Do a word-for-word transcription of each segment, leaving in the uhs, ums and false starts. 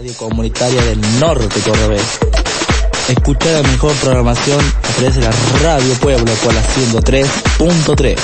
Radio Comunitaria del Norte Cordobés. Escuchar la mejor programación ofrece la Radio Pueblo por la ciento tres punto tres.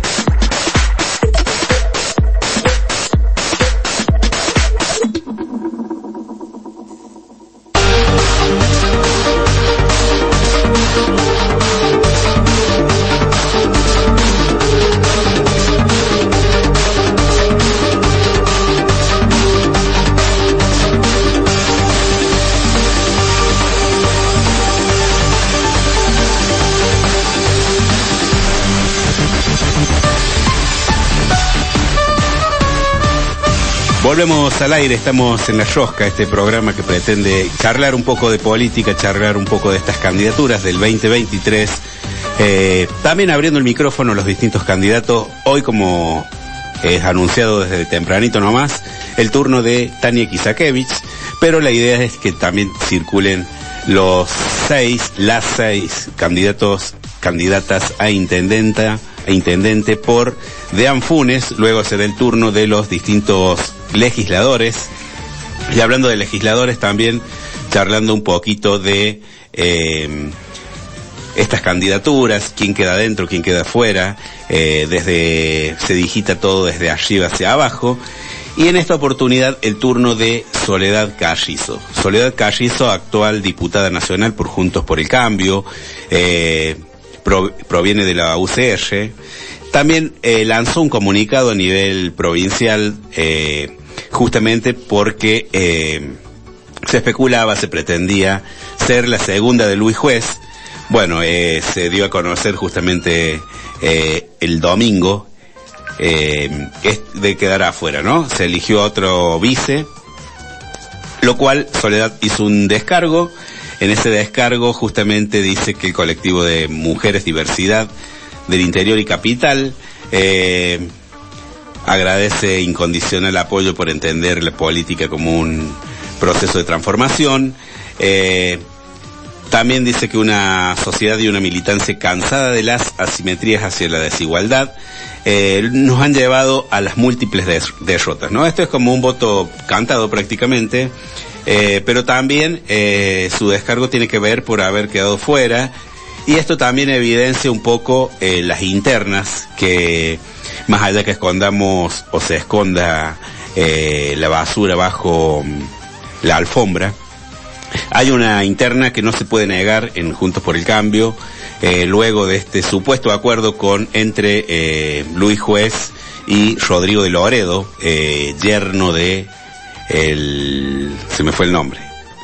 Volvemos al aire, estamos en La Rosca, este programa que pretende charlar un poco de política, charlar un poco de estas candidaturas del veinte veintitrés, eh, también abriendo el micrófono a los distintos candidatos. Hoy, como es anunciado desde tempranito nomás, el turno de Tania Kisakevich, pero la idea es que también circulen los seis, las seis candidatos, candidatas a intendenta, a intendente por Deán Funes. Luego será el turno de los distintos legisladores, y hablando de legisladores también charlando un poquito de eh, estas candidaturas, quién queda dentro, quién queda afuera, eh, desde se digita todo desde arriba hacia abajo. Y en esta oportunidad el turno de Soledad Carrizo. Soledad Carrizo, actual diputada nacional por Juntos por el Cambio, eh, pro, proviene de la U C R. También eh, lanzó un comunicado a nivel provincial, eh, justamente porque eh, se especulaba, se pretendía ser la segunda de Luis Juez. Bueno, eh, se dio a conocer justamente eh, el domingo eh, es de quedar afuera, ¿no? Se eligió otro vice, lo cual Soledad hizo un descargo. En ese descargo justamente dice que el colectivo de Mujeres Diversidad del Interior y Capital eh, agradece incondicional apoyo por entender la política como un proceso de transformación. Eh, también dice que una sociedad y una militancia cansada de las asimetrías hacia la desigualdad eh, nos han llevado a las múltiples des- derrotas, ¿no? Esto es como un voto cantado prácticamente, eh, pero también eh, su descargo tiene que ver por haber quedado fuera, y esto también evidencia un poco eh, las internas que, más allá que escondamos o se esconda eh, la basura bajo la alfombra, hay una interna que no se puede negar en Juntos por el Cambio, eh, luego de este supuesto acuerdo con entre eh, Luis Juez y Rodrigo de Loredo, eh, yerno de el, se me fue el nombre,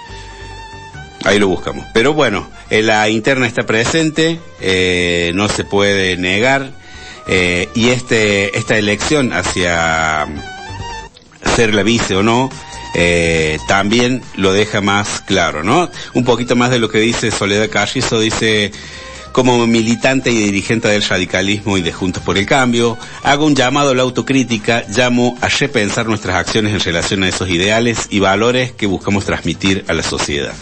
ahí lo buscamos, pero bueno, eh, la interna está presente, eh, no se puede negar. Eh, y este esta elección hacia ser la vice o no, eh, también lo deja más claro, ¿no? Un poquito más de lo que dice Soledad Carrizo. Dice: como militante y dirigente del radicalismo y de Juntos por el Cambio, hago un llamado a la autocrítica, llamo a repensar nuestras acciones en relación a esos ideales y valores que buscamos transmitir a la sociedad.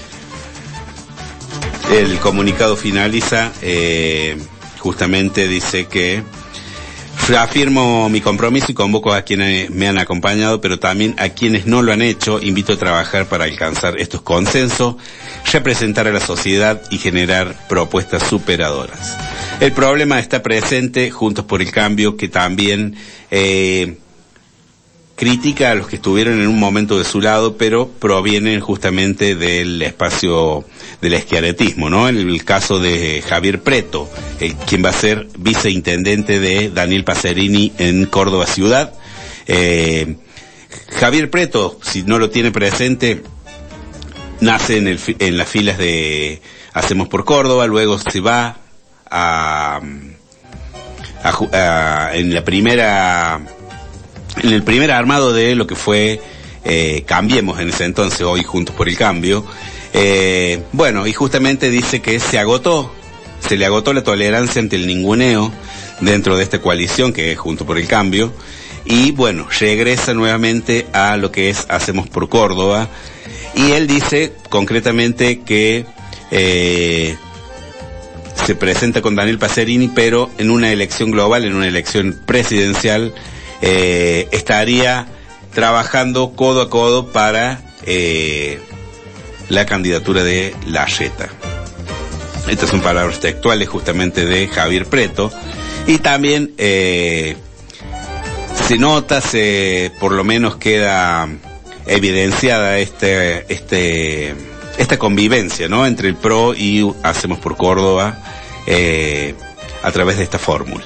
El comunicado finaliza, eh, justamente dice que reafirmo mi compromiso y convoco a quienes me han acompañado, pero también a quienes no lo han hecho. Invito a trabajar para alcanzar estos consensos, representar a la sociedad y generar propuestas superadoras. El problema está presente, Juntos por el Cambio, que también eh, critica a los que estuvieron en un momento de su lado, pero provienen justamente del espacio del eschiaretismo, ¿no? En el caso de Javier Preto, el, quien va a ser viceintendente de Daniel Pacerini en Córdoba Ciudad. Eh, Javier Preto, si no lo tiene presente, nace en, el, en las filas de Hacemos por Córdoba, luego se va a, a, a en la primera en el primer armado de lo que fue eh, Cambiemos en ese entonces, hoy Juntos por el Cambio. Eh, bueno, y justamente dice que se agotó, se le agotó la tolerancia ante el ninguneo dentro de esta coalición que es Juntos por el Cambio, y bueno, regresa nuevamente a lo que es Hacemos por Córdoba, y él dice concretamente que eh, se presenta con Daniel Pacerini, pero en una elección global, en una elección presidencial, eh, estaría trabajando codo a codo para eh, la candidatura de Larreta. Estas son palabras textuales justamente de Javier Preto. Y también eh, se nota, se por lo menos queda evidenciada este, este, esta convivencia, ¿no?, entre el P R O y Hacemos por Córdoba eh, a través de esta fórmula.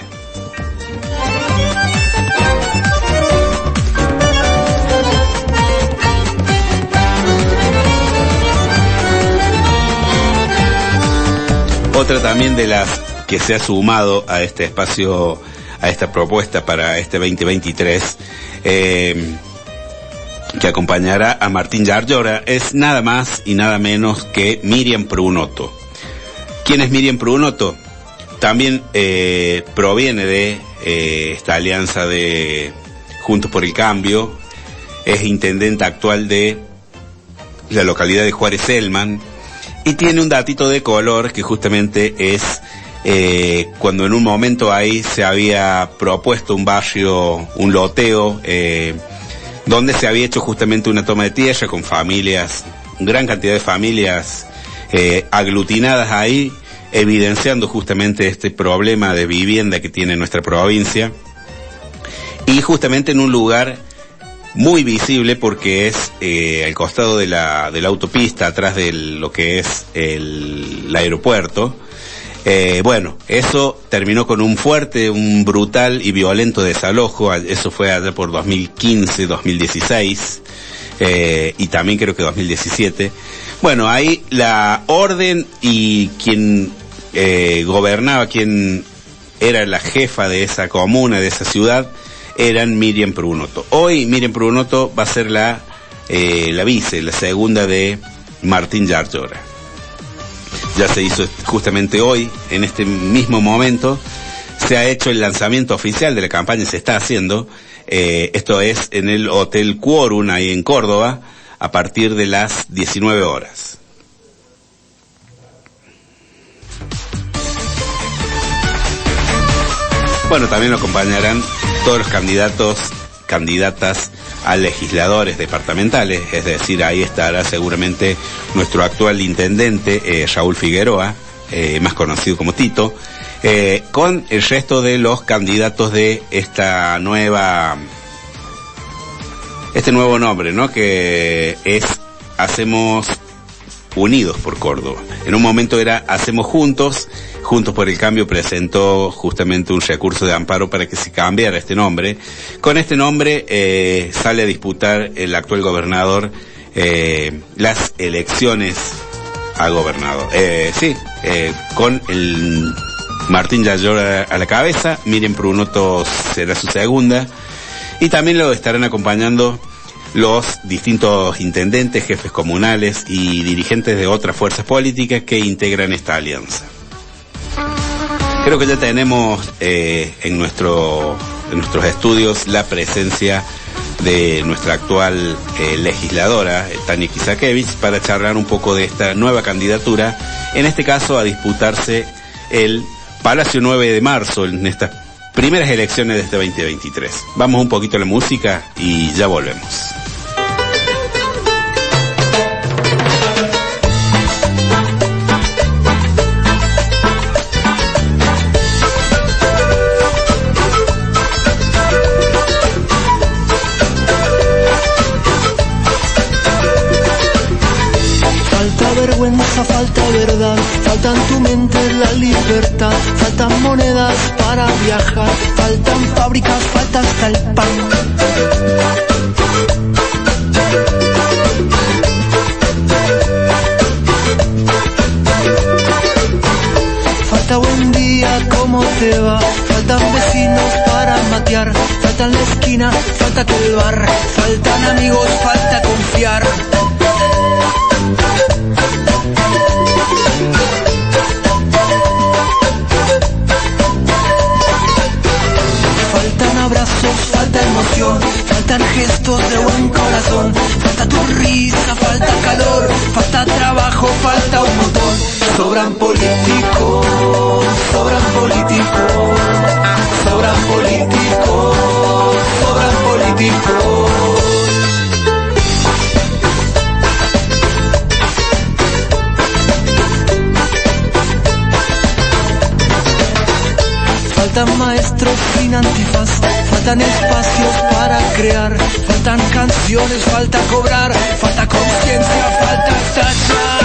Otra también de las que se ha sumado a este espacio, a esta propuesta para este veinte veintitrés, eh, que acompañará a Martín Yarlora, es nada más y nada menos que Miriam Prunoto. ¿Quién es Miriam Prunoto? También eh, proviene de eh, esta alianza de Juntos por el Cambio, es intendente actual de la localidad de Juárez Selman, y tiene un datito de color que justamente es eh, cuando en un momento ahí se había propuesto un barrio, un loteo, eh, donde se había hecho justamente una toma de tierra con familias, gran cantidad de familias eh, aglutinadas ahí, evidenciando justamente este problema de vivienda que tiene nuestra provincia, y justamente en un lugar muy visible porque es eh, al costado de la, de la autopista, atrás de lo que es el, el aeropuerto. Eh, bueno, eso terminó con un fuerte, un brutal y violento desalojo. Eso fue allá por dos mil quince, dos mil dieciséis, eh, y también creo que dos mil diecisiete. Bueno, ahí la orden y quien eh, gobernaba, quien era la jefa de esa comuna, de esa ciudad, eran Miriam Prunoto. Hoy Miriam Prunoto va a ser la, eh, la vice, la segunda de Martín Yarlora. Ya se hizo justamente hoy, en este mismo momento, se ha hecho el lanzamiento oficial de la campaña, se está haciendo, eh, esto es en el Hotel Quórum, ahí en Córdoba, a partir de las diecinueve horas. Bueno, también lo acompañarán todos los candidatos, candidatas a legisladores departamentales, es decir, ahí estará seguramente nuestro actual intendente, eh, Raúl Figueroa, eh, más conocido como Tito, eh, con el resto de los candidatos de esta nueva, este nuevo nombre, ¿no?, que es Hacemos Unidos por Córdoba. En un momento era Hacemos Juntos. Juntos por el Cambio presentó justamente un recurso de amparo para que se cambiara este nombre. Con este nombre eh, sale a disputar el actual gobernador eh, las elecciones a gobernador. Eh, sí, eh, con el Martín Yarlora a la cabeza, Miriam Prunoto será su segunda, y también lo estarán acompañando los distintos intendentes, jefes comunales y dirigentes de otras fuerzas políticas que integran esta alianza. Creo que ya tenemos eh, en nuestro en nuestros estudios la presencia de nuestra actual eh, legisladora, Tania Kisakevich, para charlar un poco de esta nueva candidatura, en este caso a disputarse el Palacio nueve de marzo en estas primeras elecciones de este veinte veintitrés. Vamos un poquito a la música y ya volvemos. Falta verdad, falta en tu mente la libertad, faltan monedas para viajar, faltan fábricas, falta hasta el pan. Falta buen día, ¿cómo te va? Faltan vecinos para matear, falta en la esquina, falta que el bar, faltan amigos, falta confiar. Faltan abrazos, falta emoción, faltan gestos de buen corazón, falta tu risa, falta calor, falta trabajo, falta un montón. Sobran políticos, sobran políticos, sobran políticos, sobran políticos. maestros sin antifaz, faltan espacios para crear, faltan canciones, falta cobrar, falta conciencia, falta estallar.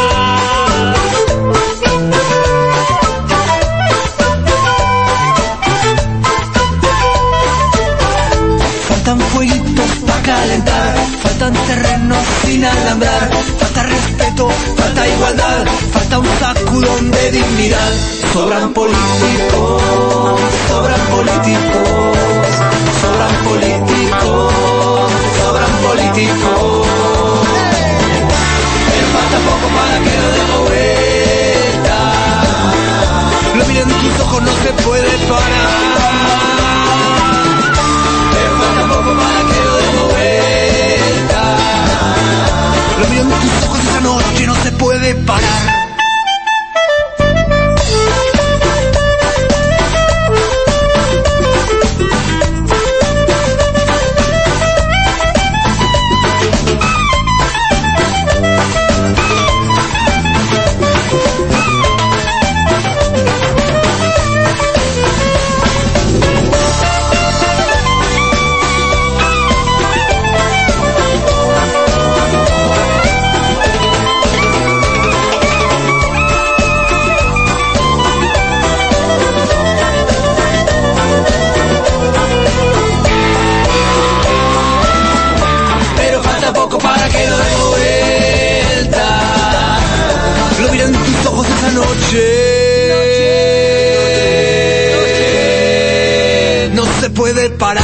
Faltan fueguitos para calentar, faltan terrenos sin alambrar, falta respeto, falta igualdad, falta un sacudón de dignidad. Sobran políticos, sobran políticos, sobran políticos, sobran políticos. Pero falta poco para que lo demos vuelta. Lo miren en tus ojos, no se puede parar. Pero falta poco para que lo demos vuelta. Lo miren en tus ojos, esa noche no se puede parar. No se puede parar.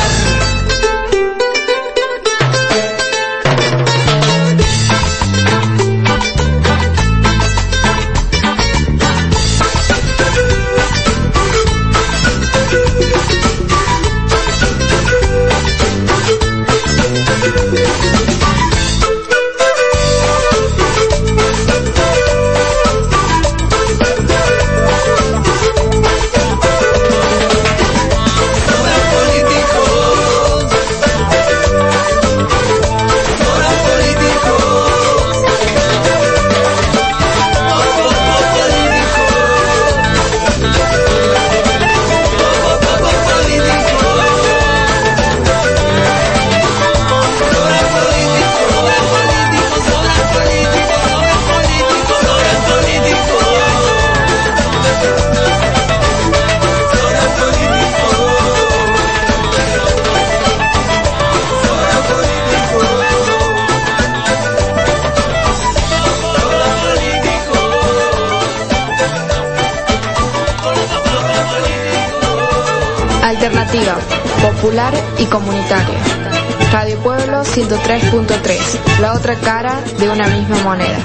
Alternativa, popular y comunitaria. Radio Pueblo ciento tres punto tres, la otra cara de una misma moneda.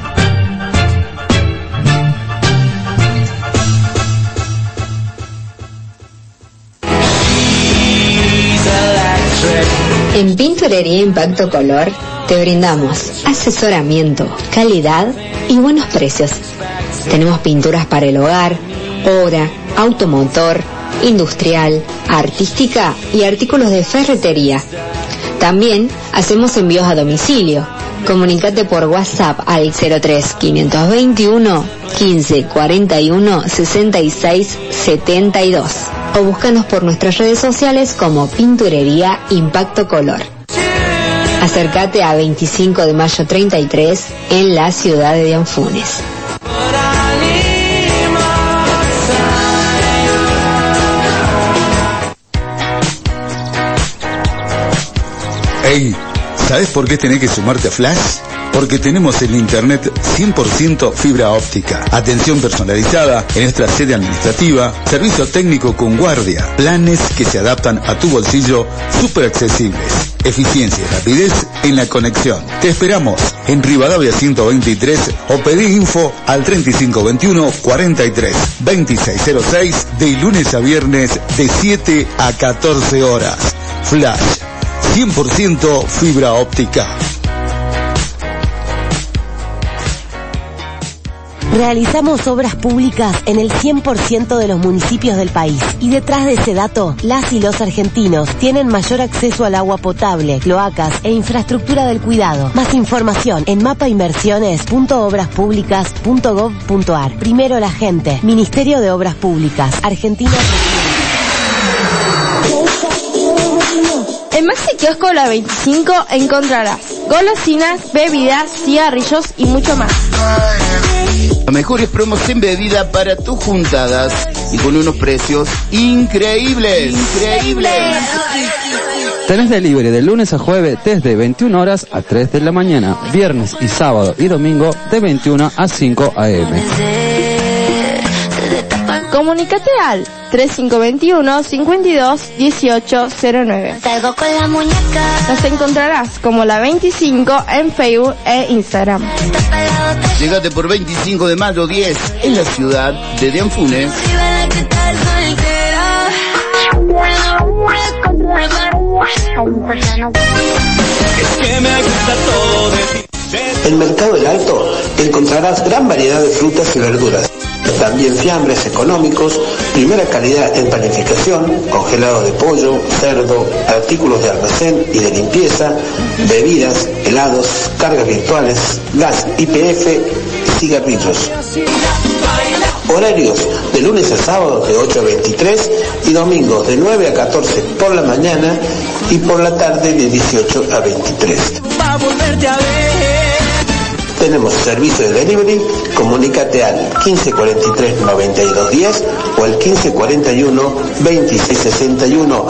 En Pinturería Impacto Color te brindamos asesoramiento, calidad y buenos precios. Tenemos pinturas para el hogar, obra, automotor, industrial, artística y artículos de ferretería. También hacemos envíos a domicilio. Comunicate por WhatsApp al cero tres quinientos veintiuno quince cuarenta y uno sesenta y seis setenta y dos o búscanos por nuestras redes sociales como Pinturería Impacto Color. Acércate a veinticinco de mayo treinta y tres en la ciudad de Dianfunes. Hey, ¿sabes por qué tenés que sumarte a Flash? Porque tenemos el internet cien por ciento fibra óptica, atención personalizada en nuestra sede administrativa, servicio técnico con guardia, planes que se adaptan a tu bolsillo, súper accesibles, eficiencia y rapidez en la conexión. Te esperamos en Rivadavia ciento veintitrés o pedí info al treinta y cinco veintiuno cuarenta y tres veintiséis cero seis de lunes a viernes de siete a catorce horas. Flash, cien por ciento fibra óptica. Realizamos obras públicas en el cien por ciento de los municipios del país. Y detrás de ese dato, las y los argentinos tienen mayor acceso al agua potable, cloacas e infraestructura del cuidado. Más información en mapa inversiones punto obras públicas punto gov punto ar. Primero la gente. Ministerio de Obras Públicas. Argentina. En Maxi Kiosco La veinticinco encontrarás golosinas, bebidas, cigarrillos y mucho más. Las mejores promos en bebida para tus juntadas y con unos precios increíbles. Increíbles. Tenés delivery de lunes a jueves desde veintiuna horas a tres de la mañana, viernes y sábado y domingo de veintiuna a cinco a eme. Comunícate al treinta y cinco veintiuno, cincuenta y dos, dieciocho cero nueve. Nos encontrarás como La veinticinco en Facebook e Instagram. Llegate por veinticinco de mayo diez en la ciudad de Dianfunes. En Mercado del Alto encontrarás gran variedad de frutas y verduras. También fiambres económicos, primera calidad en panificación, congelado de pollo, cerdo, artículos de almacén y de limpieza, bebidas, helados, cargas virtuales, gas I P F y cigarrillos. Horarios de lunes a sábado de ocho a veintitrés y domingos de nueve a catorce por la mañana y por la tarde de dieciocho a veintitrés. Tenemos servicio de delivery, comunícate al quince cuarenta y tres noventa y dos diez o al quince cuarenta y uno veintiséis sesenta y uno.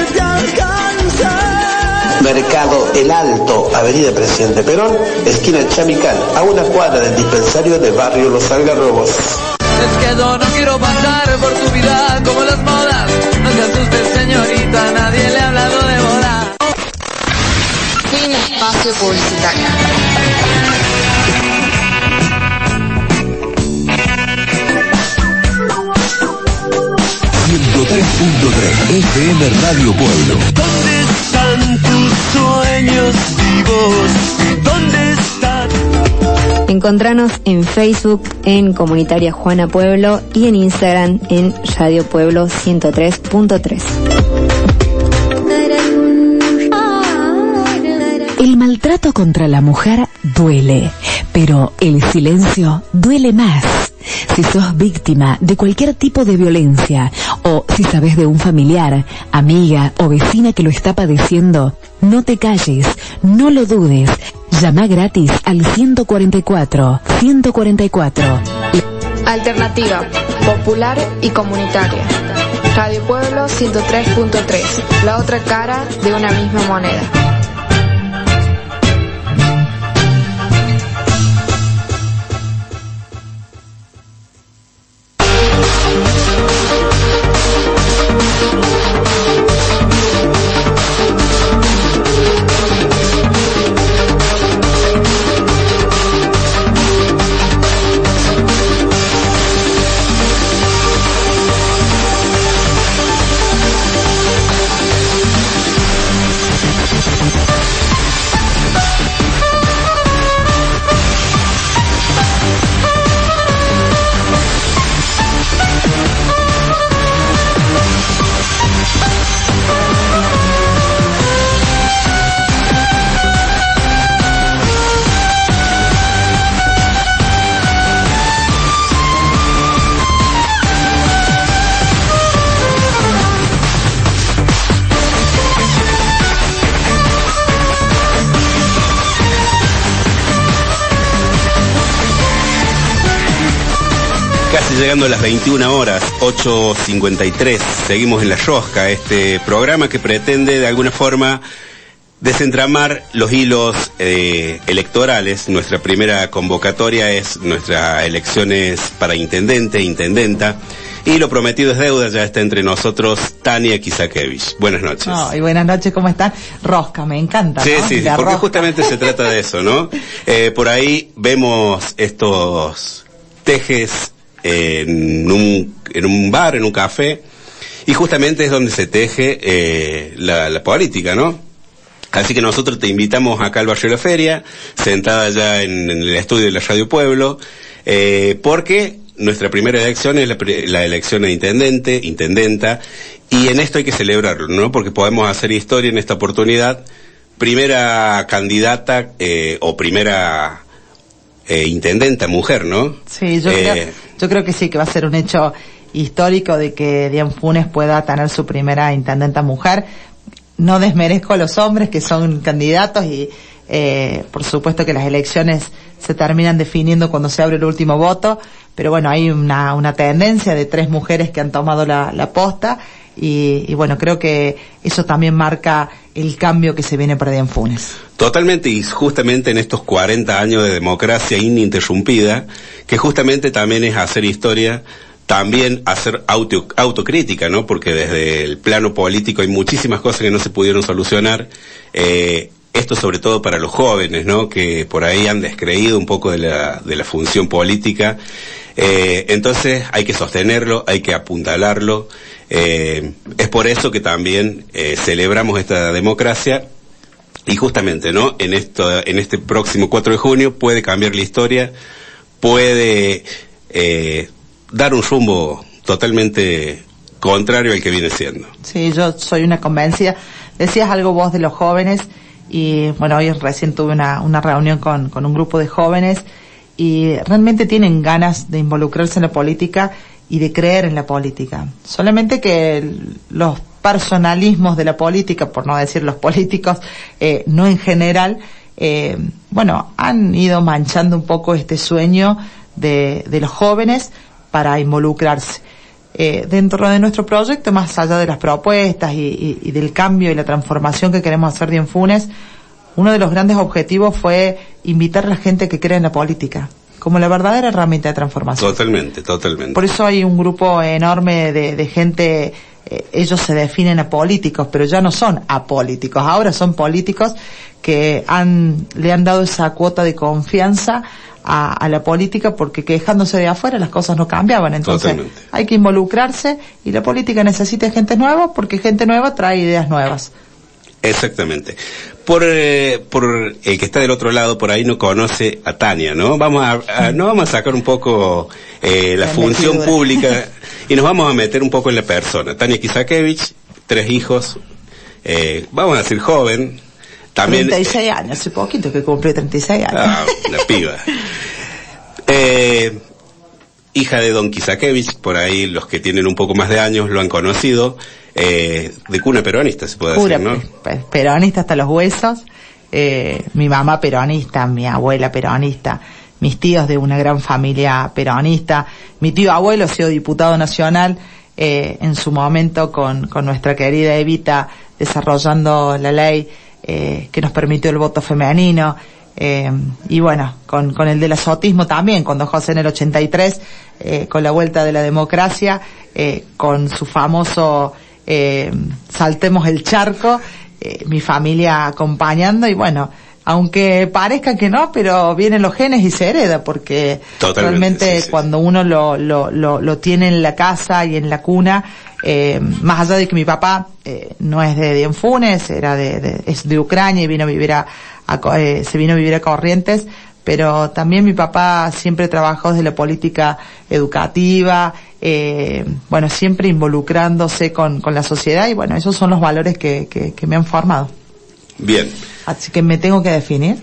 Mercado El Alto, Avenida Presidente Perón, esquina Chamical, a una cuadra del dispensario de Barrio Los Algarrobos. Es que yo no quiero pasar por tu vida como las modas. No se asuste, señorita, nadie le ha hablado de boda. Fin espacio publicitario. ciento tres punto tres F M Radio Pueblo. ¿Dónde están tus sueños vivos? ¿Dónde están? Encontranos en Facebook en Comunitaria Juana Pueblo y en Instagram en Radio Pueblo ciento tres punto tres. El maltrato contra la mujer duele, pero el silencio duele más. Si sos víctima de cualquier tipo de violencia o si sabes de un familiar, amiga o vecina que lo está padeciendo, no te calles, no lo dudes. Llama gratis al ciento cuarenta y cuatro, ciento cuarenta y cuatro. Alternativa, popular y comunitaria. Radio Pueblo ciento tres punto tres, la otra cara de una misma moneda. Llegando a las veintiuna horas, ocho cincuenta y tres, seguimos en La Rosca, este programa que pretende de alguna forma desentramar los hilos eh, electorales. Nuestra primera convocatoria es nuestras elecciones para intendente e intendenta, y lo prometido es deuda. Ya está entre nosotros Tania Kisakevich. Buenas noches. Oh, y buenas noches, ¿cómo están? Rosca, me encanta, sí, ¿no? Sí, sí, porque rosca. Justamente se trata de eso, ¿no? Eh, por ahí vemos estos tejes en un, en un bar, en un café, y justamente es donde se teje eh, la, la política, ¿no? Así que nosotros te invitamos acá al Barrio de la Feria, sentada ya en, en el estudio de la Radio Pueblo, eh, porque nuestra primera elección es la, la elección de intendente, intendenta, y en esto hay que celebrarlo, ¿no? Porque podemos hacer historia en esta oportunidad. Primera candidata eh, o primera eh, intendenta mujer, ¿no? Sí, yo eh, creo... Yo creo que sí, que va a ser un hecho histórico de que Dianfunes pueda tener su primera intendenta mujer. no desmerezco a los hombres que son candidatos y eh, por supuesto que las elecciones se terminan definiendo cuando se abre el último voto, pero bueno, hay una, una tendencia de tres mujeres que han tomado la, la posta y, y bueno, creo que eso también marca el cambio que se viene para en Funes. Totalmente, y justamente en estos cuarenta años de democracia ininterrumpida, que justamente también es hacer historia, también hacer auto, autocrítica, ¿no? Porque desde el plano político hay muchísimas cosas que no se pudieron solucionar, eh, esto sobre todo para los jóvenes, ¿no? Que por ahí han descreído un poco de la, de la función política, eh, entonces hay que sostenerlo, hay que apuntalarlo, eh, es por eso que también, eh, celebramos esta democracia, y justamente, ¿no? En esto, en este próximo cuatro de junio puede cambiar la historia, puede, eh, dar un rumbo totalmente contrario al que viene siendo. Sí, yo soy una convencida. Decías algo vos de los jóvenes y bueno, hoy recién tuve una, una reunión con, con un grupo de jóvenes y realmente tienen ganas de involucrarse en la política y de creer en la política. Solamente que el, los personalismos de la política, por no decir los políticos, eh, no en general, eh, bueno, han ido manchando un poco este sueño de, de los jóvenes para involucrarse. Eh, dentro de nuestro proyecto, más allá de las propuestas y, y, y del cambio y la transformación que queremos hacer de Enfunes, uno de los grandes objetivos fue invitar a la gente que cree en la política como la verdadera herramienta de transformación. Totalmente, totalmente. Por eso hay un grupo enorme de, de gente, eh, ellos se definen apolíticos, pero ya no son apolíticos, ahora son políticos que han, le han dado esa cuota de confianza a, a la política, porque quejándose de afuera las cosas no cambiaban. Entonces Totalmente. Hay que involucrarse y la política necesita gente nueva, porque gente nueva trae ideas nuevas. Exactamente. Por, eh, por el que está del otro lado, por ahí no conoce a Tania, ¿no? Vamos a, a no vamos a sacar un poco eh, la, la función metidura. Pública y nos vamos a meter un poco en la persona. Tania Kisakevich, tres hijos, eh, vamos a decir joven, también. treinta y seis años, hace poquito que cumplí treinta y seis años. Ah, una piba. Eh, hija de Don Kisakevich, por ahí los que tienen un poco más de años lo han conocido. Eh, de cuna peronista, se puede Pura, decir, ¿no? Peronista hasta los huesos, eh, mi mamá peronista, mi abuela peronista, mis tíos de una gran familia peronista, mi tío abuelo ha sido diputado nacional, eh, en su momento con, con nuestra querida Evita desarrollando la ley, eh, que nos permitió el voto femenino, eh, y bueno, con, con el del azotismo también, cuando José en el ochenta y tres, eh, con la vuelta de la democracia, eh, con su famoso Eh, saltemos el charco, eh, mi familia acompañando y bueno, aunque parezca que no, pero vienen los genes y se hereda, porque Totalmente, realmente sí, sí. cuando uno lo, lo, lo, lo tiene en la casa y en la cuna, eh, más allá de que mi papá eh, no es de Dienfunes, era de, de, es de Ucrania y vino a vivir a, a eh, se vino a vivir a Corrientes, pero también mi papá siempre trabajó desde la política educativa, eh, bueno, siempre involucrándose con, con la sociedad y bueno, esos son los valores que, que, que me han formado. Bien. Así que me tengo que definir,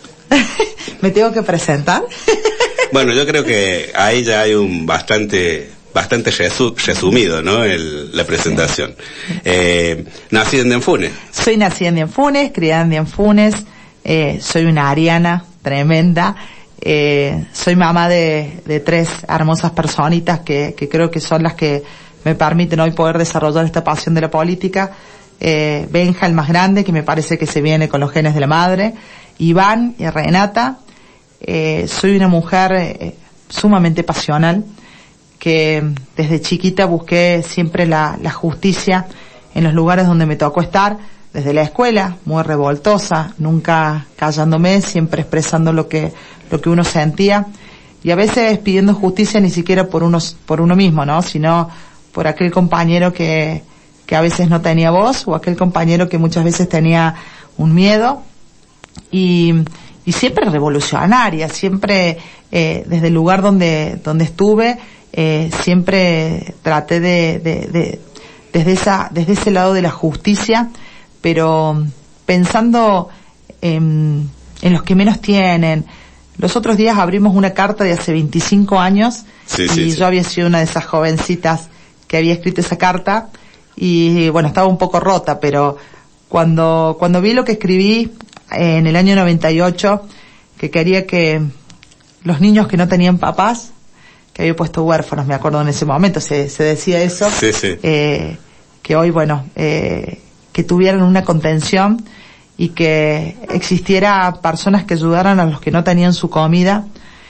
me tengo que presentar. Bueno, yo creo que ahí ya hay un bastante, bastante resu, resumido, ¿no? El, la presentación. Sí. Eh, nací en Dienfunes. Soy nacida en Dienfunes, criada en Dienfunes, eh, soy una ariana tremenda, eh, soy mamá de, de tres hermosas personitas que, que creo que son las que me permiten hoy poder desarrollar esta pasión de la política. Eh, Benja, el más grande, que me parece que se viene con los genes de la madre, Iván y Renata. Eh, soy una mujer eh, sumamente pasional, que desde chiquita busqué siempre la, la justicia en los lugares donde me tocó estar, desde la escuela, muy revoltosa, nunca callándome, siempre expresando lo que, lo que uno sentía, y a veces pidiendo justicia ni siquiera por unos, por uno mismo, ¿no? Sino por aquel compañero que, que a veces no tenía voz, o aquel compañero que muchas veces tenía un miedo, y, y siempre revolucionaria, siempre, eh, desde el lugar donde, donde estuve, eh, siempre traté de, de, de, desde esa, desde ese lado de la justicia, pero pensando en, en los que menos tienen. Los otros días abrimos una carta de hace veinticinco años sí, y sí, yo sí. había sido una de esas jovencitas que había escrito esa carta y bueno, estaba un poco rota, pero Cuando, cuando vi lo que escribí en el año noventa y ocho, que quería que los niños que no tenían papás, que había puesto huérfanos, me acuerdo en ese momento, se, se decía eso, sí, sí. Eh, que hoy, bueno, eh, que tuvieran una contención y que existiera personas que ayudaran a los que no tenían su comida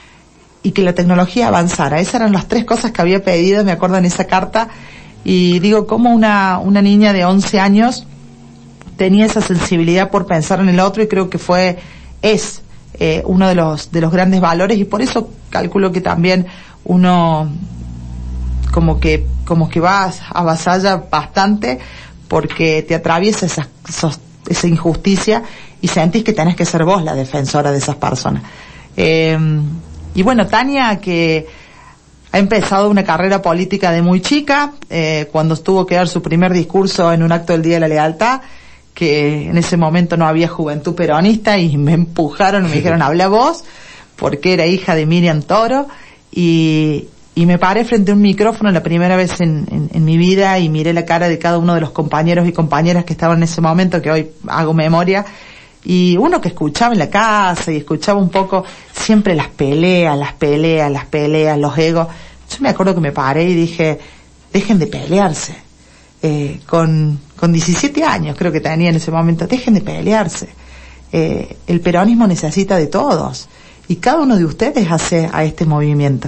y que la tecnología avanzara. Esas eran las tres cosas que había pedido, me acuerdo en esa carta, y digo, como una, una niña de once años tenía esa sensibilidad por pensar en el otro, y creo que fue, es, eh, uno de los, de los grandes valores, y por eso calculo que también uno como que, como que va, avasalla bastante, porque te atraviesa esa, esa injusticia y sentís que tenés que ser vos la defensora de esas personas. Eh, y bueno, Tania, que ha empezado una carrera política de muy chica, eh, cuando tuvo que dar su primer discurso en un acto del Día de la Lealtad, que en ese momento no había Juventud Peronista, y me empujaron y me dijeron, habla vos, porque era hija de Miriam Toro, y, y me paré frente a un micrófono la primera vez en, en, en mi vida, y miré la cara de cada uno de los compañeros y compañeras que estaban en ese momento, que hoy hago memoria, y uno que escuchaba en la casa y escuchaba un poco siempre las peleas, las peleas, las peleas, los egos. Yo me acuerdo que me paré y dije, dejen de pelearse. Eh, con, con diecisiete años creo que tenía en ese momento, dejen de pelearse. Eh, el peronismo necesita de todos, y cada uno de ustedes hace a este movimiento.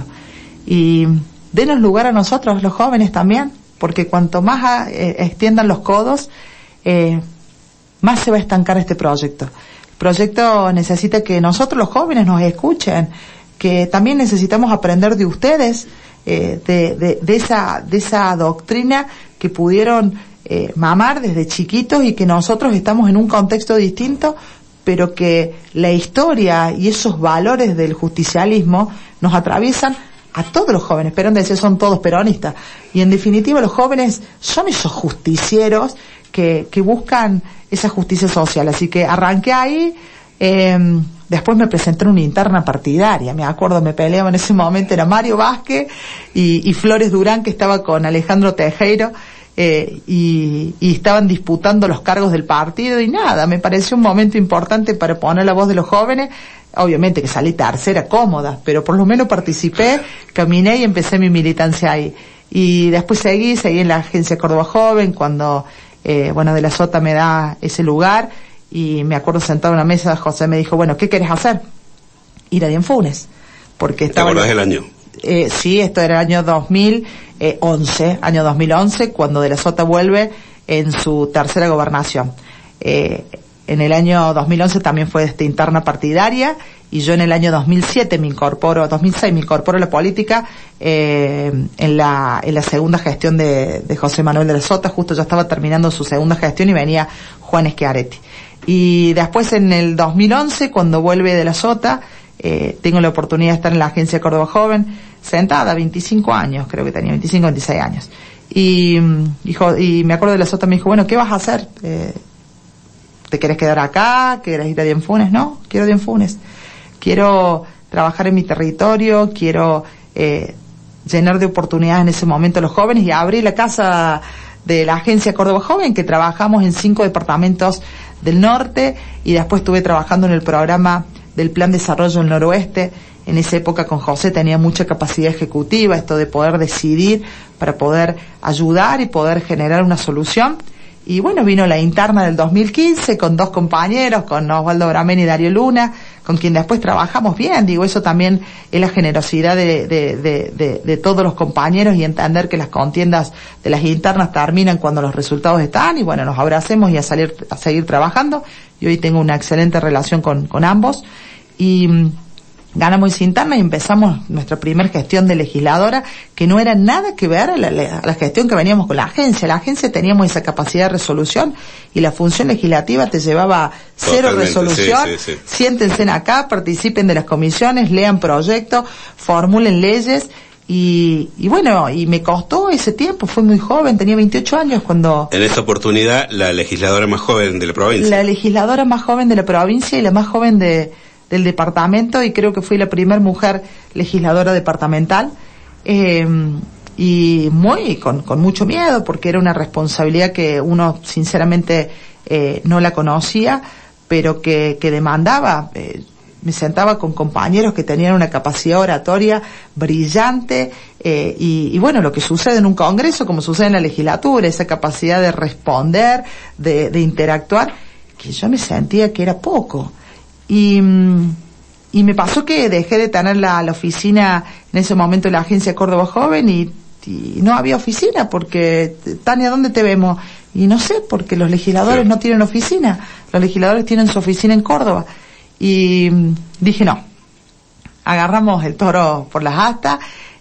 Y denos lugar a nosotros, los jóvenes también, porque cuanto más eh, extiendan los codos, eh, más se va a estancar este proyecto. El proyecto necesita que nosotros los jóvenes nos escuchen, que también necesitamos aprender de ustedes, eh, de, de, de esa, de esa doctrina que pudieron eh, mamar desde chiquitos, y que nosotros estamos en un contexto distinto, pero que la historia y esos valores del justicialismo nos atraviesan a todos los jóvenes. Perón decía, son todos peronistas, y en definitiva los jóvenes son esos justicieros que, que buscan esa justicia social. Así que arranqué ahí, eh, después me presenté en una interna partidaria, me acuerdo, me peleaba en ese momento, era Mario Vázquez y, y Flores Durán, que estaba con Alejandro Tejero, eh, y, y estaban disputando los cargos del partido, y nada, me pareció un momento importante para poner la voz de los jóvenes. Obviamente que salí tercera, cómoda, pero por lo menos participé, caminé y empecé mi militancia ahí. Y después seguí, seguí en la Agencia Córdoba Joven, cuando, eh, bueno, De la Sota me da ese lugar, y me acuerdo sentado en una mesa, José me dijo, bueno, ¿qué querés hacer? Ir a Dianfunes. Porque estaba... ¿Te acordás del año? Eh, sí, esto era el año dos mil once, año dos mil once, cuando De la Sota vuelve en su tercera gobernación. Eh, en el año dos mil once también fue esta interna partidaria, y yo en el año dos mil siete me incorporo, dos mil seis me incorporo a la política, eh, en la, en la segunda gestión de, de José Manuel De la Sota. Justo ya estaba terminando su segunda gestión y venía Juan Schiaretti. Y después en el dos mil once, cuando vuelve De la Sota, eh, tengo la oportunidad de estar en la Agencia Córdoba Joven, sentada, veinticinco años, creo que tenía veinticinco, veintiséis años. Y, hijo, y me acuerdo De la Sota me dijo, bueno, ¿qué vas a hacer? Eh, ¿Te querés quedar acá? ¿Querés ir a Dianfunes? No, quiero Dianfunes. Quiero trabajar en mi territorio, quiero eh, llenar de oportunidades en ese momento a los jóvenes, y abrí la casa de la Agencia Córdoba Joven, que trabajamos en cinco departamentos del norte, y después estuve trabajando en el programa del Plan Desarrollo del Noroeste. En esa época con José tenía mucha capacidad ejecutiva, esto de poder decidir para poder ayudar y poder generar una solución. Y bueno, vino la interna del dos mil quince con dos compañeros, con Osvaldo Bramén y Darío Luna, con quien después trabajamos bien. Digo, eso también es la generosidad de, de, de, de, de todos los compañeros, y entender que las contiendas de las internas terminan cuando los resultados están, y bueno, nos abracemos y a salir, a seguir trabajando. Y hoy tengo una excelente relación con, con ambos. Y ganamos esa interna y empezamos nuestra primer gestión de legisladora, que no era nada que ver a la, a la gestión que veníamos con la agencia. La agencia teníamos esa capacidad de resolución, y la función legislativa te llevaba cero Totalmente, resolución. sí, sí, sí. Siéntense acá, participen de las comisiones, lean proyectos, formulen leyes. Y, y bueno, y me costó ese tiempo, fui muy joven, tenía veintiocho años cuando... En esa oportunidad, la legisladora más joven de la provincia. La legisladora más joven de la provincia y la más joven de... del departamento, y creo que fui la primera mujer legisladora departamental, eh, y muy con, con mucho miedo, porque era una responsabilidad que uno sinceramente eh, no la conocía, pero que, que demandaba. Eh, me sentaba con compañeros que tenían una capacidad oratoria brillante, eh, y, y bueno, lo que sucede en un congreso, como sucede en la legislatura, esa capacidad de responder, de, de interactuar, que yo me sentía que era poco. Y, y me pasó que dejé de tener la, la oficina en ese momento en la agencia Córdoba Joven y, y no había oficina porque, Tania, ¿dónde te vemos? Y no sé, porque los legisladores sí. no tienen oficina, los legisladores tienen su oficina en Córdoba. Y dije no, agarramos el toro por las astas,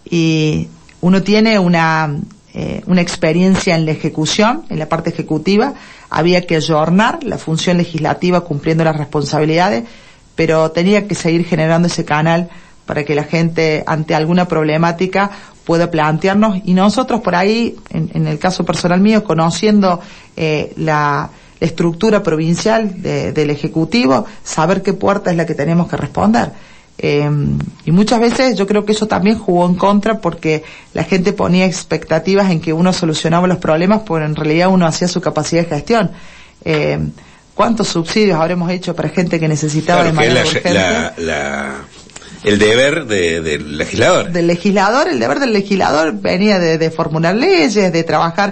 y uno tiene una eh, una experiencia en la ejecución, en la parte ejecutiva, había que ayornar la función legislativa cumpliendo las responsabilidades, pero tenía que seguir generando ese canal para que la gente ante alguna problemática pueda plantearnos, y nosotros por ahí, en, en el caso personal mío, conociendo eh, la la estructura provincial de, del Ejecutivo, saber qué puerta es la que tenemos que responder. Eh, y muchas veces yo creo que eso también jugó en contra, porque la gente ponía expectativas en que uno solucionaba los problemas, pero en realidad uno hacía su capacidad de gestión. Eh, ¿Cuántos subsidios habremos hecho para gente que necesitaba claro, de manera que urgente? La, la, el deber de, del legislador. Del legislador, el deber del legislador venía de, de formular leyes, de trabajar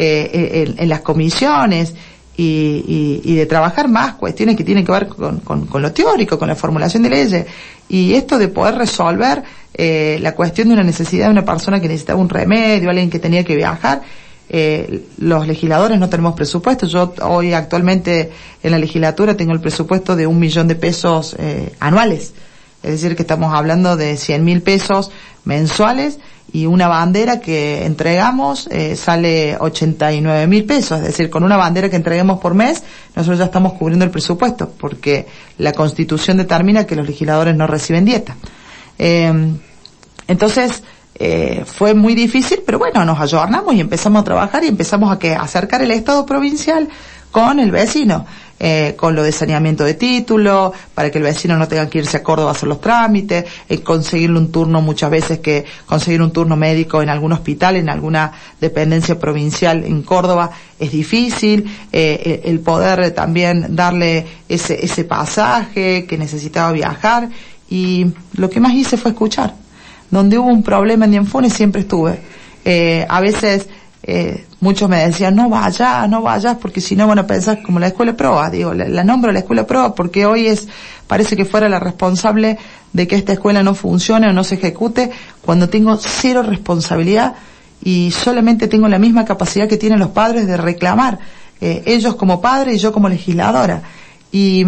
eh, en, en las comisiones, Y, y, y de trabajar más cuestiones que tienen que ver con, con, con lo teórico, con la formulación de leyes, y esto de poder resolver eh, la cuestión de una necesidad de una persona que necesitaba un remedio, alguien que tenía que viajar. Eh, los legisladores no tenemos presupuesto. Yo hoy actualmente en la legislatura tengo el presupuesto de un millón de pesos eh, anuales, es decir que estamos hablando de cien mil pesos mensuales, y una bandera que entregamos eh, sale ochenta y nueve mil pesos, es decir, con una bandera que entreguemos por mes, nosotros ya estamos cubriendo el presupuesto, porque la Constitución determina que los legisladores no reciben dieta. Eh, entonces, eh, fue muy difícil, pero bueno, nos ayornamos y empezamos a trabajar y empezamos a que a acercar el Estado provincial con el vecino, eh, con lo de saneamiento de título, para que el vecino no tenga que irse a Córdoba a hacer los trámites, eh, conseguirle un turno, muchas veces que conseguir un turno médico en algún hospital, en alguna dependencia provincial en Córdoba es difícil, eh, el poder también darle ese, ese pasaje que necesitaba viajar, y lo que más hice fue escuchar. Donde hubo un problema en Dianfunes siempre estuve. Eh, a veces, eh, muchos me decían, no vayas, no vayas, porque si no van a pensar como la escuela Proa. Digo, la, la nombro la escuela Proa porque hoy es, parece que fuera la responsable de que esta escuela no funcione o no se ejecute, cuando tengo cero responsabilidad y solamente tengo la misma capacidad que tienen los padres de reclamar, eh, ellos como padres y yo como legisladora. Y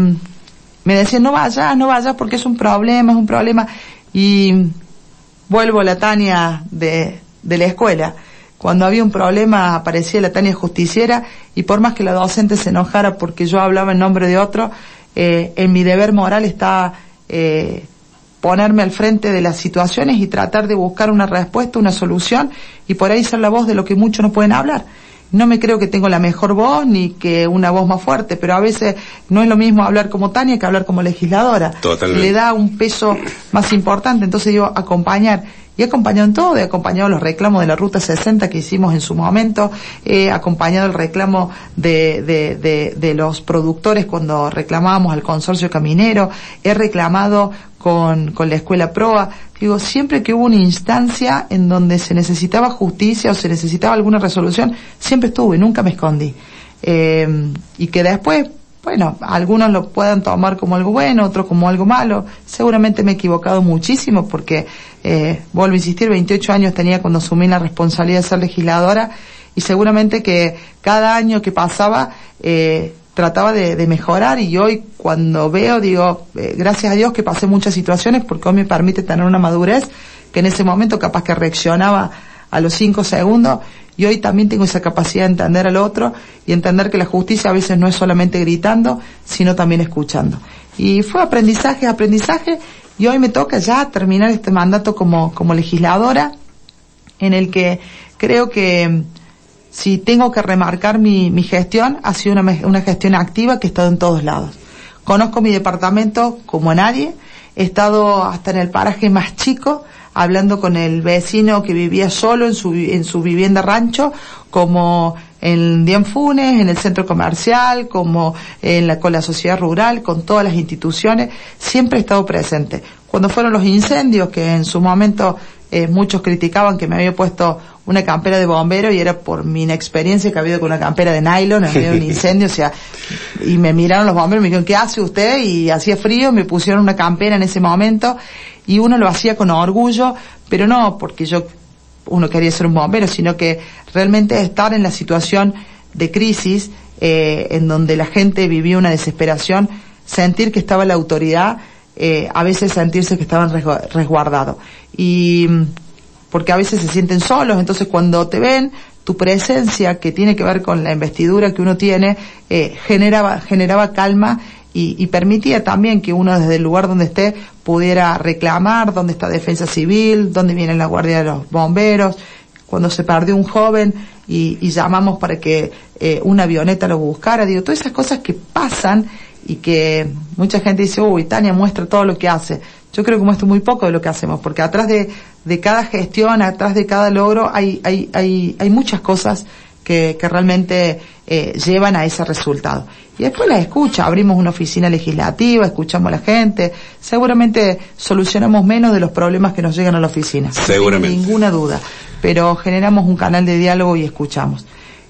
me decían, no vayas, no vayas porque es un problema, es un problema. Y vuelvo a la Tania de, de la escuela. Cuando había un problema aparecía la Tania justiciera, y por más que la docente se enojara porque yo hablaba en nombre de otro, eh, en mi deber moral está eh, ponerme al frente de las situaciones y tratar de buscar una respuesta, una solución, y por ahí ser la voz de lo que muchos no pueden hablar. No me creo que tengo la mejor voz ni que una voz más fuerte, pero a veces no es lo mismo hablar como Tania que hablar como legisladora. Totalmente. Le da un peso más importante, entonces digo, acompañar. Y he acompañado en todo, he acompañado los reclamos de la Ruta sesenta que hicimos en su momento, he acompañado el reclamo de, de, de, de los productores cuando reclamábamos al consorcio caminero, he reclamado con, con la escuela Proa. Digo, siempre que hubo una instancia en donde se necesitaba justicia o se necesitaba alguna resolución, siempre estuve, nunca me escondí. Eh, y que después, bueno, algunos lo puedan tomar como algo bueno, otros como algo malo. Seguramente me he equivocado muchísimo porque, eh, vuelvo a insistir, veintiocho años tenía cuando asumí la responsabilidad de ser legisladora, y seguramente que cada año que pasaba, eh, trataba de, de mejorar, y hoy cuando veo digo, eh, gracias a Dios que pasé muchas situaciones, porque hoy me permite tener una madurez que en ese momento capaz que reaccionaba a los cinco segundos, y hoy también tengo esa capacidad de entender al otro y entender que la justicia a veces no es solamente gritando, sino también escuchando. Y fue aprendizaje, aprendizaje, y hoy me toca ya terminar este mandato como, como legisladora, en el que creo que si tengo que remarcar mi, mi gestión, ha sido una, una gestión activa que he estado en todos lados. Conozco mi departamento como nadie, he estado hasta en el paraje más chico, hablando con el vecino que vivía solo en su, en su vivienda rancho, como en Dianfunes, en el centro comercial, como en la, con la sociedad rural, con todas las instituciones, siempre he estado presente. Cuando fueron los incendios, que en su momento eh, muchos criticaban que me había puesto una campera de bombero y era por mi inexperiencia que había con una campera de nylon en medio de un incendio, o sea, y me miraron los bomberos y me dijeron, ¿qué hace usted? Y hacía frío, me pusieron una campera en ese momento y uno lo hacía con orgullo, pero no porque yo, uno quería ser un bombero, sino que realmente estar en la situación de crisis, eh, en donde la gente vivía una desesperación, sentir que estaba la autoridad, eh, a veces sentirse que estaban resguardados. Y porque a veces se sienten solos, entonces cuando te ven, tu presencia, que tiene que ver con la investidura que uno tiene, eh, generaba, generaba calma y, y permitía también que uno desde el lugar donde esté pudiera reclamar dónde está Defensa Civil, dónde viene la Guardia de los Bomberos, cuando se perdió un joven y, y llamamos para que eh, una avioneta lo buscara, digo, todas esas cosas que pasan y que mucha gente dice, uy, Tania muestra todo lo que hace. Yo creo que muestro muy poco de lo que hacemos, porque atrás de, de cada gestión, atrás de cada logro, hay, hay, hay, hay muchas cosas que, que realmente eh, llevan a ese resultado. Y después las escucha, abrimos una oficina legislativa, escuchamos a la gente, seguramente solucionamos menos de los problemas que nos llegan a la oficina. Seguramente. Sin ninguna duda. Pero generamos un canal de diálogo y escuchamos.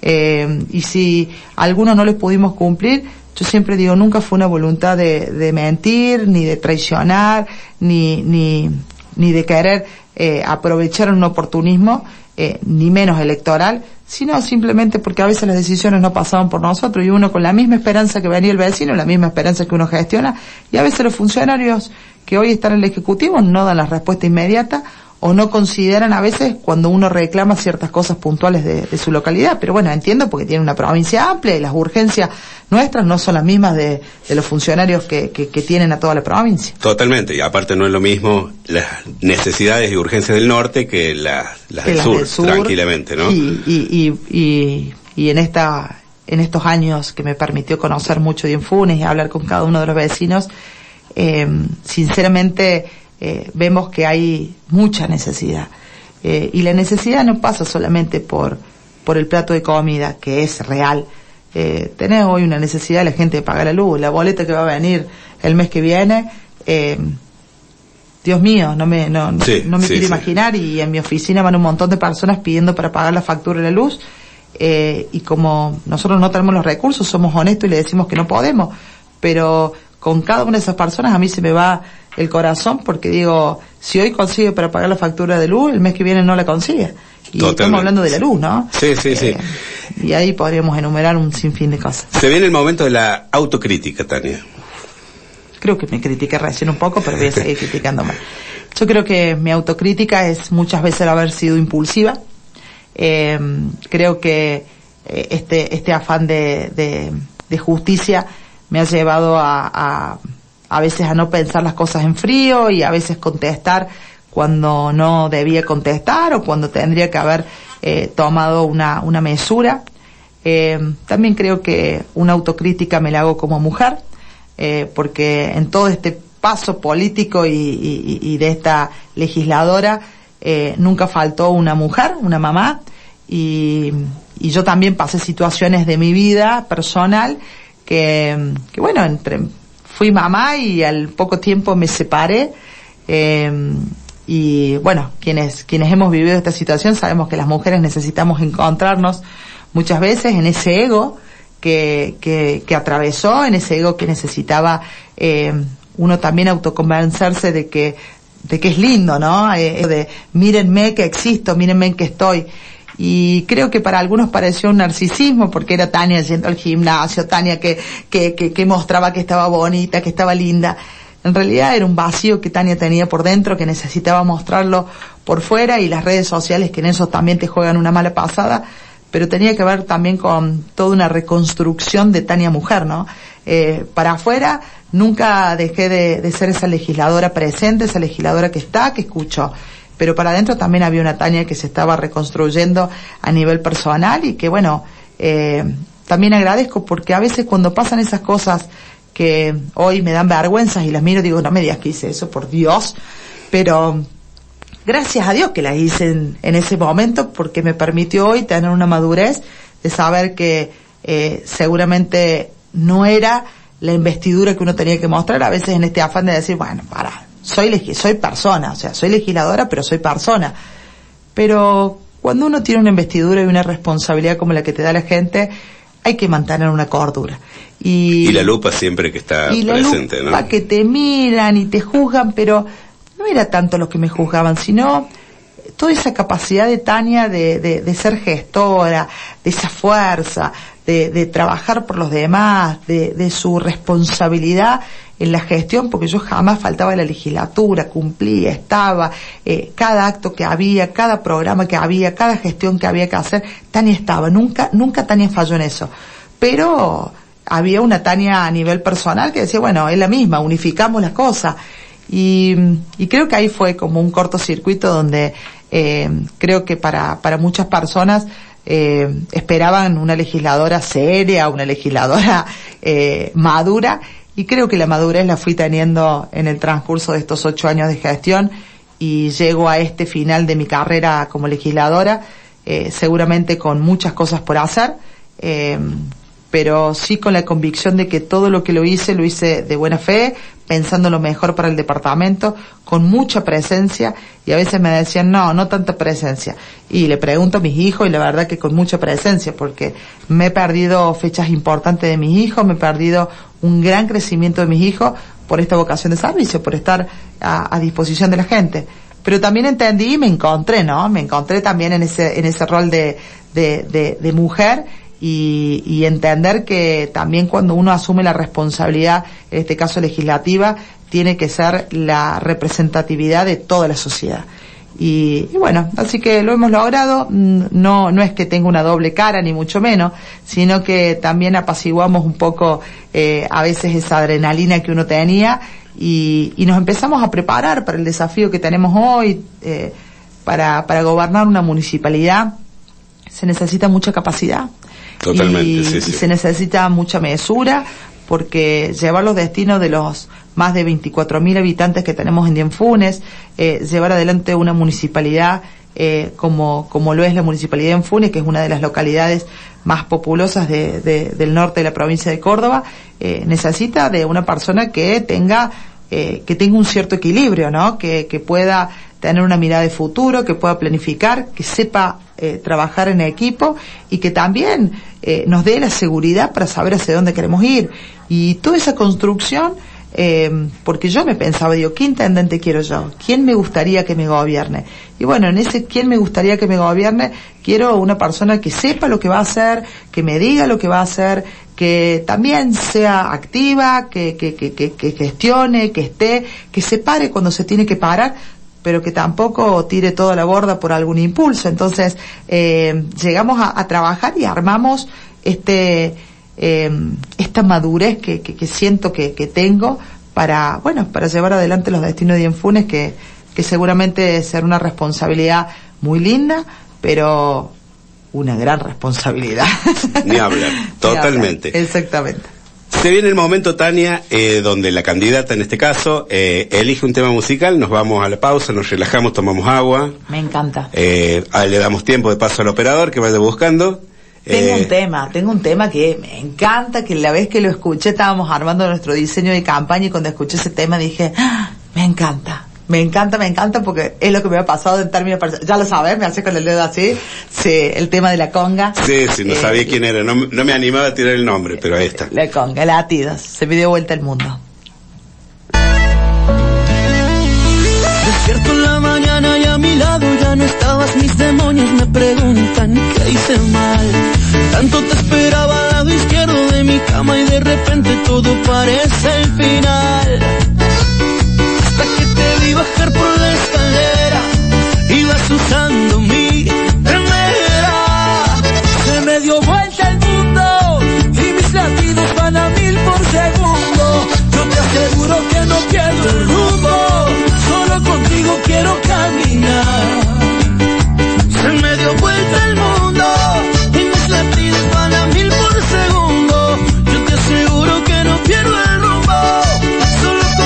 Eh, y si a algunos no les pudimos cumplir, yo siempre digo, nunca fue una voluntad de, de mentir, ni de traicionar, ni, ni, ni de querer eh, aprovechar un oportunismo, eh, ni menos electoral, sino simplemente porque a veces las decisiones no pasaban por nosotros y uno con la misma esperanza que venía el vecino, la misma esperanza que uno gestiona, y a veces los funcionarios que hoy están en el Ejecutivo no dan la respuesta inmediata o no consideran a veces cuando uno reclama ciertas cosas puntuales de, de su localidad. Pero bueno, entiendo porque tiene una provincia amplia y las urgencias nuestras no son las mismas de, de los funcionarios que, que, que tienen a toda la provincia. Totalmente, y aparte no es lo mismo las necesidades y urgencias del norte que la, las, del, las sur, del sur, tranquilamente, ¿no? Y, y, y, y, y en esta, en estos años que me permitió conocer mucho de Dianfunes y hablar con cada uno de los vecinos, eh, sinceramente, Eh, vemos que hay mucha necesidad. Eh, y la necesidad no pasa solamente por, por el plato de comida, que es real. Eh, tenés hoy una necesidad la gente de pagar la luz, la boleta que va a venir el mes que viene, eh, Dios mío, no me, no, sí, no me sí, quiero sí. imaginar, y en mi oficina van un montón de personas pidiendo para pagar la factura de la luz, eh, y como nosotros no tenemos los recursos, somos honestos y le decimos que no podemos, pero con cada una de esas personas a mí se me va el corazón, porque digo, si hoy consigue para pagar la factura de luz, el mes que viene no la consigue. Y Totalmente. Estamos hablando de la luz, ¿no? Sí, sí, eh, sí. Y ahí podríamos enumerar un sinfín de cosas. Se viene el momento de la autocrítica, Tania. Creo que me critiqué recién un poco, pero voy a seguir criticándome. Yo creo que mi autocrítica es muchas veces el haber sido impulsiva. Eh, creo que eh, este este afán de, de, de justicia me ha llevado a, a a veces a no pensar las cosas en frío y a veces contestar cuando no debía contestar o cuando tendría que haber eh, tomado una, una mesura. Eh, también creo que una autocrítica me la hago como mujer, eh, porque en todo este paso político y, y, y de esta legisladora eh, nunca faltó una mujer, una mamá, y, y yo también pasé situaciones de mi vida personal que, que bueno, entre fui mamá y al poco tiempo me separé, eh, y bueno, quienes quienes hemos vivido esta situación sabemos que las mujeres necesitamos encontrarnos muchas veces en ese ego que que, que atravesó, en ese ego que necesitaba eh, uno también autoconvencerse de que de que es lindo, ¿no? Eh, de mírenme que existo, mírenme en que estoy. Y creo que para algunos pareció un narcisismo, porque era Tania yendo al gimnasio, Tania que, que, que, que mostraba que estaba bonita, que estaba linda. En realidad era un vacío que Tania tenía por dentro, que necesitaba mostrarlo por fuera, y las redes sociales que en eso también te juegan una mala pasada, pero tenía que ver también con toda una reconstrucción de Tania mujer, ¿no? Eh, para afuera nunca dejé de, de ser esa legisladora presente, esa legisladora que está, que escuchó. Pero para adentro también había una Tania que se estaba reconstruyendo a nivel personal y que bueno, eh, también agradezco, porque a veces cuando pasan esas cosas que hoy me dan vergüenzas y las miro y digo, no me digas que hice eso, por Dios, pero gracias a Dios que las hice en, en ese momento, porque me permitió hoy tener una madurez de saber que eh, seguramente no era la investidura que uno tenía que mostrar, a veces en este afán de decir, bueno, para, soy leg- soy persona, o sea, soy legisladora, pero soy persona. Pero cuando uno tiene una investidura y una responsabilidad como la que te da la gente, hay que mantener una cordura. Y, y la lupa siempre que está y presente, la lupa, ¿no? que te miran y te juzgan, pero no era tanto los que me juzgaban, sino toda esa capacidad de Tania de, de, de ser gestora, de esa fuerza, de, de trabajar por los demás, de, de su responsabilidad en la gestión, porque yo jamás faltaba a la legislatura, cumplía, estaba, eh, cada acto que había, cada programa que había, cada gestión que había que hacer, Tania estaba, nunca, nunca Tania falló en eso. Pero había una Tania a nivel personal que decía, bueno, es la misma, unificamos las cosas. Y, y creo que ahí fue como un cortocircuito donde eh, creo que para, para muchas personas eh, esperaban una legisladora seria, una legisladora eh, madura, y creo que la madurez la fui teniendo en el transcurso de estos ocho años de gestión, y llego a este final de mi carrera como legisladora, eh, seguramente con muchas cosas por hacer, eh, pero sí con la convicción de que todo lo que lo hice, lo hice de buena fe, pensando lo mejor para el departamento, con mucha presencia, y a veces me decían, no, no tanta presencia. Y le pregunto a mis hijos, y la verdad que con mucha presencia, porque me he perdido fechas importantes de mis hijos, me he perdido un gran crecimiento de mis hijos por esta vocación de servicio, por estar a, a disposición de la gente. Pero también entendí y me encontré, ¿no? Me encontré también en ese, en ese rol de, de, de, de mujer, Y, y entender que también cuando uno asume la responsabilidad, en este caso legislativa, tiene que ser la representatividad de toda la sociedad. Y, y bueno, así que lo hemos logrado. No, no es que tenga una doble cara, ni mucho menos, sino que también apaciguamos un poco eh, a veces esa adrenalina que uno tenía, y, y nos empezamos a preparar para el desafío que tenemos hoy. eh, para, para gobernar una municipalidad se necesita mucha capacidad. Totalmente, y, sí, sí. y se necesita mucha mesura, porque llevar los destinos de los más de veinticuatro mil habitantes que tenemos en Dienfunes, eh, llevar adelante una municipalidad eh, como como lo es la municipalidad de Dienfunes, que es una de las localidades más populosas de, de, del norte de la provincia de Córdoba, eh, necesita de una persona que tenga eh, que tenga un cierto equilibrio, ¿no? Que, que pueda tener una mirada de futuro, que pueda planificar, que sepa eh, trabajar en equipo, y que también eh, nos dé la seguridad para saber hacia dónde queremos ir. Y toda esa construcción, eh, porque yo me pensaba, digo, ¿qué intendente quiero yo? ¿Quién me gustaría que me gobierne? Y bueno, en ese ¿quién me gustaría que me gobierne? Quiero una persona que sepa lo que va a hacer, que me diga lo que va a hacer, que también sea activa, que, que, que, que, que gestione, que esté, que se pare cuando se tiene que parar, pero que tampoco tire toda la borda por algún impulso. Entonces, eh, llegamos a, a trabajar y armamos este, eh, esta madurez que, que, que siento que, que tengo para, bueno, para llevar adelante los destinos de Dienfunes, que, que seguramente será una responsabilidad muy linda, pero una gran responsabilidad. Ni hablar, totalmente. Ni hablar, exactamente. Se viene el momento, Tania, eh, donde la candidata, en este caso, eh, elige un tema musical, nos vamos a la pausa, nos relajamos, tomamos agua. Me encanta. Eh, ah, le damos tiempo de paso al operador que vaya buscando. Tengo eh, un tema, tengo un tema que me encanta, que la vez que lo escuché estábamos armando nuestro diseño de campaña, y cuando escuché ese tema dije, ¡ah! Me encanta. Me encanta, me encanta, porque es lo que me ha pasado en términos personales. Ya lo sabes, me hace con el dedo así. Sí, el tema de la conga. Sí, sí, no eh, sabía quién era, no, no me animaba a tirar el nombre, pero ahí está. La conga, latidos. Se me dio vuelta el mundo. Despierto en la mañana y a mi lado ya no estabas. Mis demonios me preguntan qué hice mal. Tanto te esperaba al lado izquierdo de mi cama, y de repente todo parece el final. Hasta que te vi bajar por la escalera, ibas usando mi remera. Se me dio vuelta el mundo y mis latidos van a mil por segundo. Yo te aseguro que no pierdo el rumbo, solo contigo quiero caminar. Se me dio vuelta el mundo y mis latidos van a mil por segundo. Yo te aseguro que no pierdo el rumbo, solo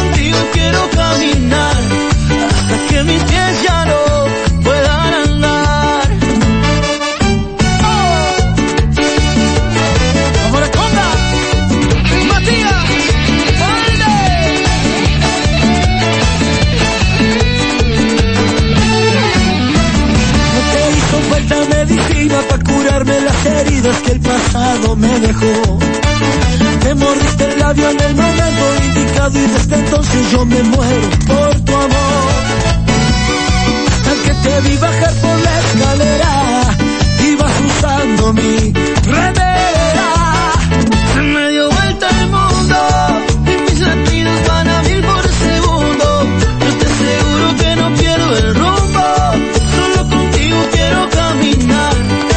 sabes que el pasado me dejó. Me mordiste el labio en el momento indicado y desde entonces yo me muero por tu amor. Hasta que te vi bajar por la escalera, ibas usando mi remera. Se me dio vuelta el mundo y mis latidos van a mil por segundo. Yo te aseguro que no pierdo el rumbo, solo contigo quiero caminar.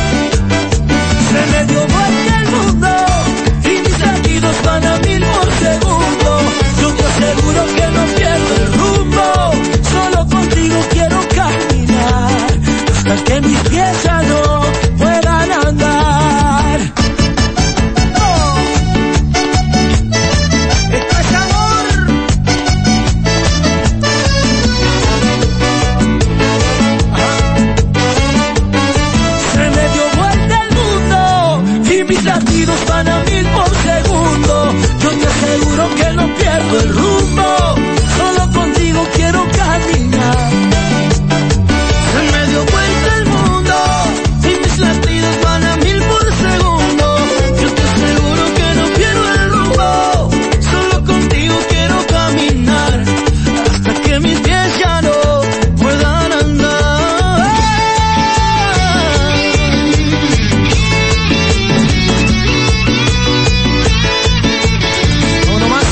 Se me dio vuelta el mundo y mis latidos van a mil por segundo. Yo te aseguro que no pierdo el rumbo, solo contigo quiero caminar, hasta que mis pies ya no puedan andar. Oh. Esto es amor. Ajá. Se me dio vuelta el mundo y mis latidos van a mil por segundo. Yo te aseguro que no pierdo el rumbo, solo contigo quiero caminar. Se me dio vuelta el mundo y mis latidos van a mil por segundo. Yo te aseguro que no pierdo el rumbo, solo contigo quiero caminar, hasta que mis pies ya no puedan andar. Uno más.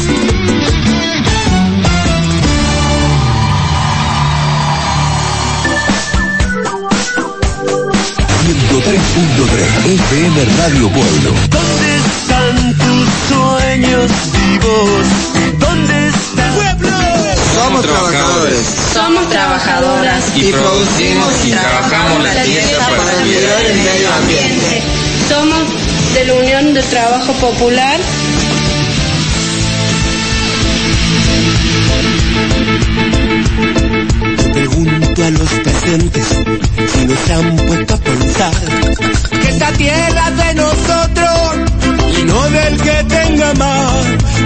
ciento tres punto tres F M Radio Pueblo. ¿Dónde están tus sueños vivos? ¿Dónde está Pueblo? Somos trabajadores. Somos trabajadoras Y producimos y trabajamos la tierra para cuidar el medio ambiente. Somos de la Unión del Trabajo Popular. Pregunto a los presentes si no se han puesto a pensar que esta tierra es de nosotros y no del que tenga más.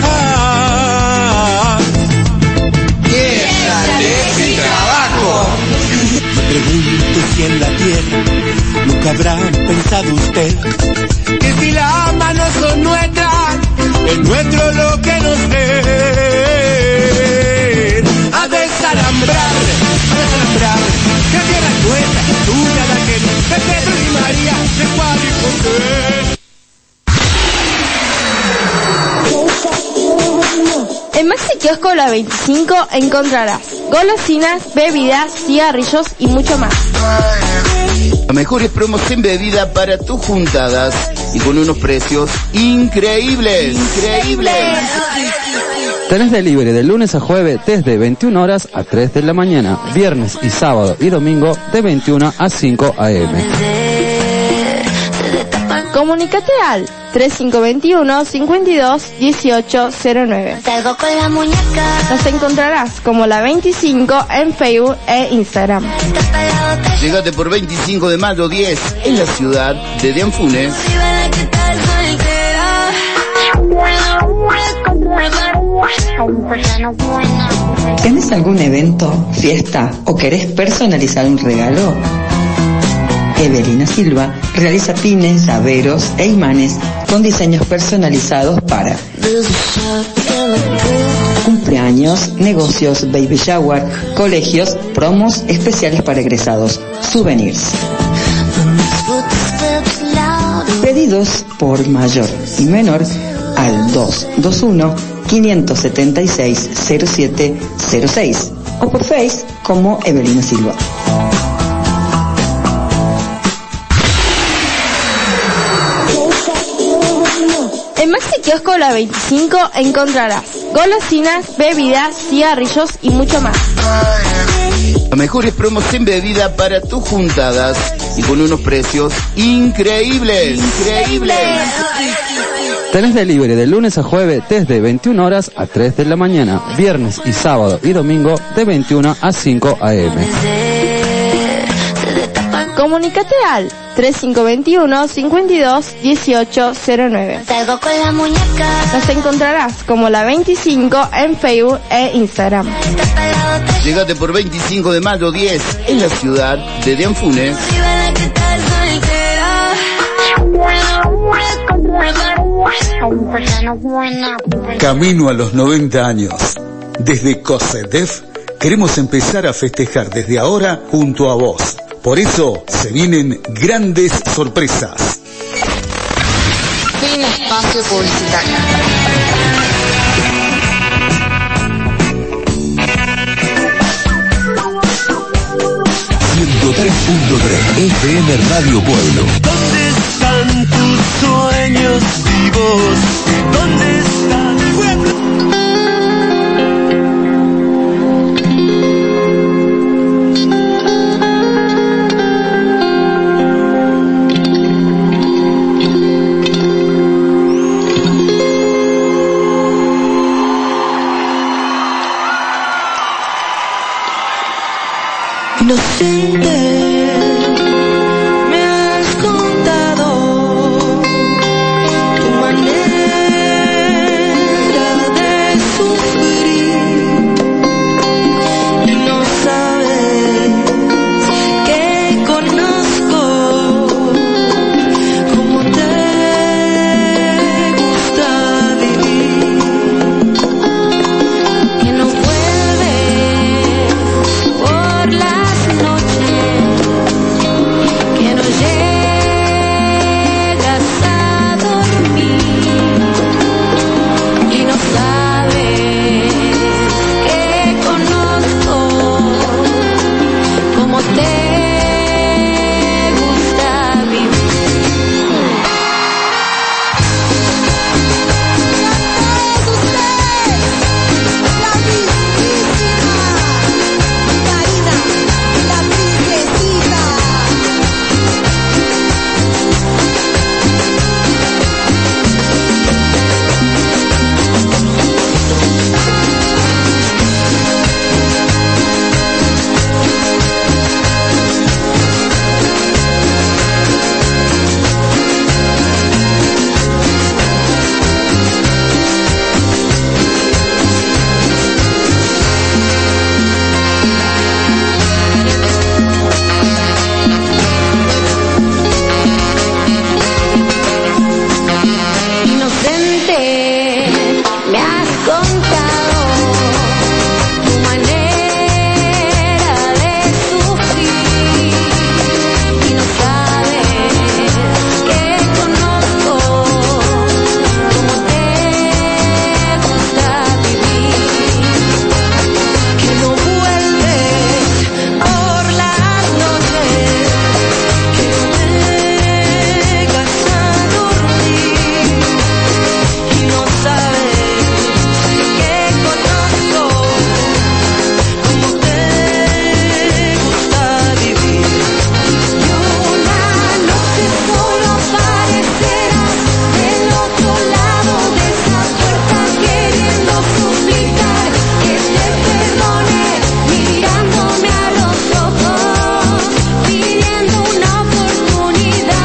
Ah, Tierra, tierra y trabajo. me pregunto si en la tierra nunca habrán pensado usted que si las manos son nuestras, es nuestro lo que nos den. A desalambrar, a desalambrar, que tierra es nuestra, tuya la que de Pedro y María, de Juan y José. En Maxi Kiosco La veinticinco encontrarás golosinas, bebidas, cigarrillos y mucho más. Las mejores promos en bebida para tus juntadas y con unos precios increíbles. Increíbles. Tenés delivery de lunes a jueves desde veintiuna horas a tres de la mañana, viernes y sábado y domingo de veintiuna a cinco a eme. Comunícate al tres cinco dos uno, cinco dos, uno ocho cero nueve. Salgo con la muñeca. Nos encontrarás como La veinticinco en Facebook e Instagram. Llegate por veinticinco de mayo diez en la ciudad de Dianfunes. ¿Tienes algún evento, fiesta o querés personalizar un regalo? Evelina Silva realiza pines, llaveros e imanes con diseños personalizados para cumpleaños, negocios, baby shower, colegios, promos especiales para egresados, souvenirs. Pedidos por mayor y menor al dos dos uno, cinco siete seis, cero siete cero seis o por Face como Evelina Silva. En Maxi Kiosco La veinticinco encontrarás golosinas, bebidas, cigarrillos y mucho más. Las mejores promos en bebida para tus juntadas y con unos precios increíbles. Increíbles. Tenés delivery de lunes a jueves desde veintiuna horas a tres de la mañana, viernes y sábado y domingo de veintiuna a cinco a eme. Comunícate al tres cinco dos uno, cinco dos, uno ocho cero nueve. Salgo con la muñeca. Nos encontrarás como La veinticinco en Facebook e Instagram. Llegate por veinticinco de mayo diez en la ciudad de Dianfunes. Soy la que está soltera. Camino a los noventa años. Desde COSEDEF queremos empezar a festejar desde ahora junto a vos. Por eso se vienen grandes sorpresas. Fin espacio publicitario. ciento tres punto tres F M Radio Pueblo. ¿Dónde están tus sueños vivos? ¿Dónde está el pueblo? Inocente, me has contado tu manera de sufrir y no sabes que conozco cómo te gusta vivir, que no vuelves por la que no llegas a dormir y no sabes que conozco cómo te gusta vivir. A todos ustedes, la mismísima Karina, la princesita. Inocente, me has contado tu manera de sufrir y no sabes que conozco cómo te gusta vivir, que no vuelves por las noches, que no llegas a dormir y no sabes que conozco cómo te gusta vivir. Y una noche solo aparecerás del otro lado de esa puerta queriendo suplicar que te perdone, mirándome a los ojos, pidiendo una oportunidad.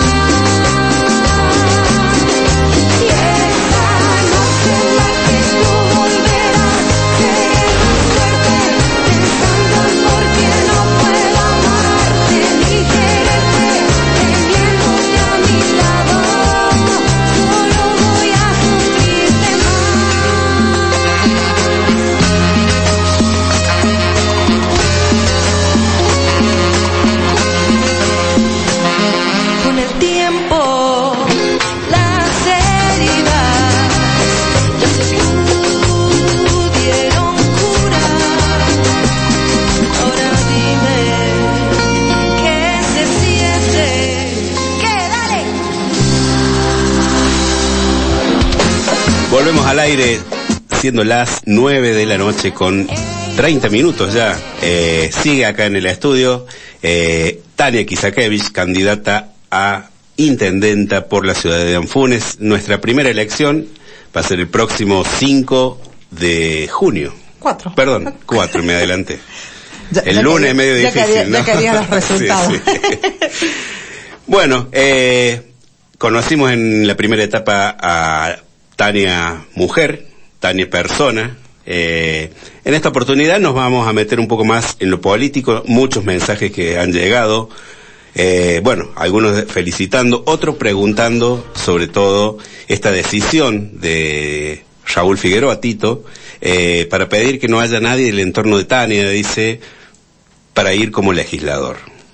Y esa noche en la que tú volverás, seré más fuerte, pensando en por qué no puedo amarte ni quererte, teniéndote a mi lado, solo voy a sufrirte más. Con el tiempo, las heridas ya se pudieron curar. Ahora dime qué se siente. ¿Qué? Dale. Volvemos al aire, siendo las nueve de la noche con treinta minutos ya. Eh, sigue acá en el estudio eh, Tania Kisakevich, candidata a intendenta por la ciudad de Anfunes. Nuestra primera elección va a ser el próximo cinco de junio. Cuatro. Perdón, cuatro, me adelanté. Ya- el ya lunes quería- es medio ya difícil, quería- ¿no? ya quería los resultados. Sí, sí. Bueno, eh, conocimos en la primera etapa a Tania mujer, Tania persona. Eh, en esta oportunidad nos vamos a meter un poco más en lo político, muchos mensajes que han llegado. Eh, bueno, algunos felicitando, otros preguntando sobre todo esta decisión de Raúl Figueroa, Tito, eh, para pedir que no haya nadie del entorno de Tania, dice, para ir como legislador.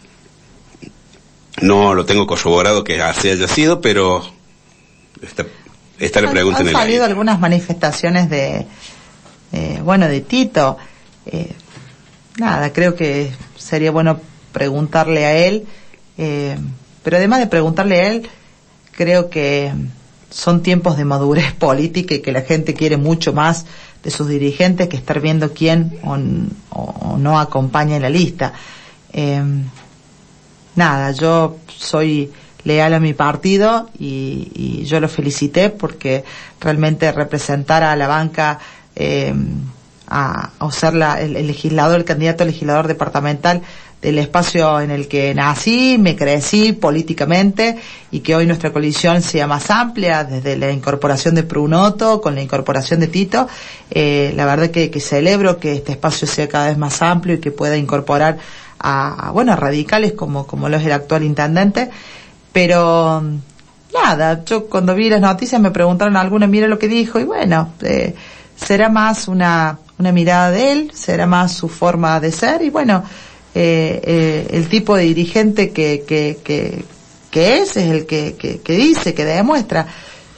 No lo tengo corroborado que así haya sido, pero esta, esta le pregunta en el aire. Han salido algunas manifestaciones de, eh, bueno, de Tito. Eh, nada, creo que sería bueno preguntarle a él, eh, pero además de preguntarle a él, creo que son tiempos de madurez política y que la gente quiere mucho más de sus dirigentes que estar viendo quién o, o, o no acompaña en la lista. Eh, nada, yo soy leal a mi partido y, y yo lo felicité porque realmente representar a la banca, eh, a, a ser la, el, el legislador, el candidato a legislador departamental del espacio en el que nací, me crecí políticamente y que hoy nuestra coalición sea más amplia, desde la incorporación de Prunoto con la incorporación de Tito, eh, la verdad que, que celebro que este espacio sea cada vez más amplio y que pueda incorporar a, a bueno, a radicales como, como lo es el actual intendente, pero nada, yo cuando vi las noticias me preguntaron alguna, mira lo que dijo, y bueno, eh, será más una, una mirada de él, será más su forma de ser, y bueno, Eh, eh, el tipo de dirigente que que que, que es es el que, que que dice, que demuestra.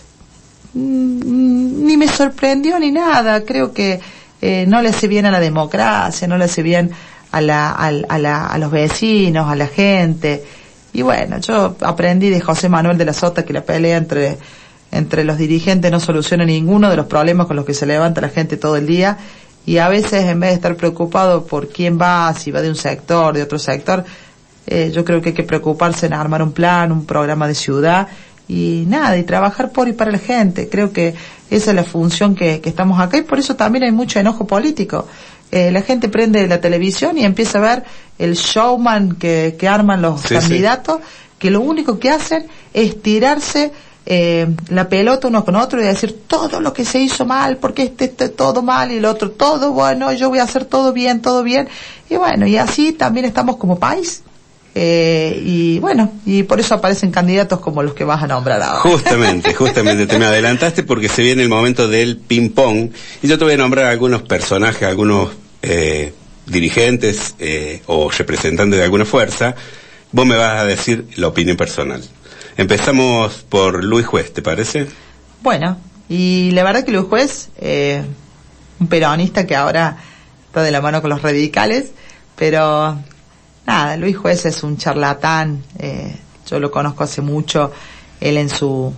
Mm, ni me sorprendió ni nada, creo que eh, no le hace bien a la democracia, no le hace bien a la, a, a la a los vecinos, a la gente. Y bueno, yo aprendí de José Manuel de la Sota que la pelea entre entre los dirigentes no soluciona ninguno de los problemas con los que se levanta la gente todo el día. Y a veces, en vez de estar preocupado por quién va, si va de un sector, de otro sector, eh, yo creo que hay que preocuparse en armar un plan, un programa de ciudad, y nada, y trabajar por y para la gente. Creo que esa es la función que, que estamos acá, y por eso también hay mucho enojo político. Eh, la gente prende la televisión y empieza a ver el showman que, que arman los sí, candidatos, sí. que lo único que hacen es tirarse Eh, la pelota uno con otro y decir todo lo que se hizo mal, porque este está todo mal y el otro todo bueno, yo voy a hacer todo bien, todo bien, y bueno, y así también estamos como país, eh, y bueno, y por eso aparecen candidatos como los que vas a nombrar ahora. Justamente, justamente, te me adelantaste porque se viene el momento del ping pong, y yo te voy a nombrar algunos personajes, algunos eh, dirigentes eh, o representantes de alguna fuerza, vos me vas a decir la opinión personal. Empezamos por Luis Juez, ¿te parece? Bueno, y la verdad que Luis Juez, eh, un peronista que ahora está de la mano con los radicales, pero nada, Luis Juez es un charlatán, eh, yo lo conozco hace mucho, él en su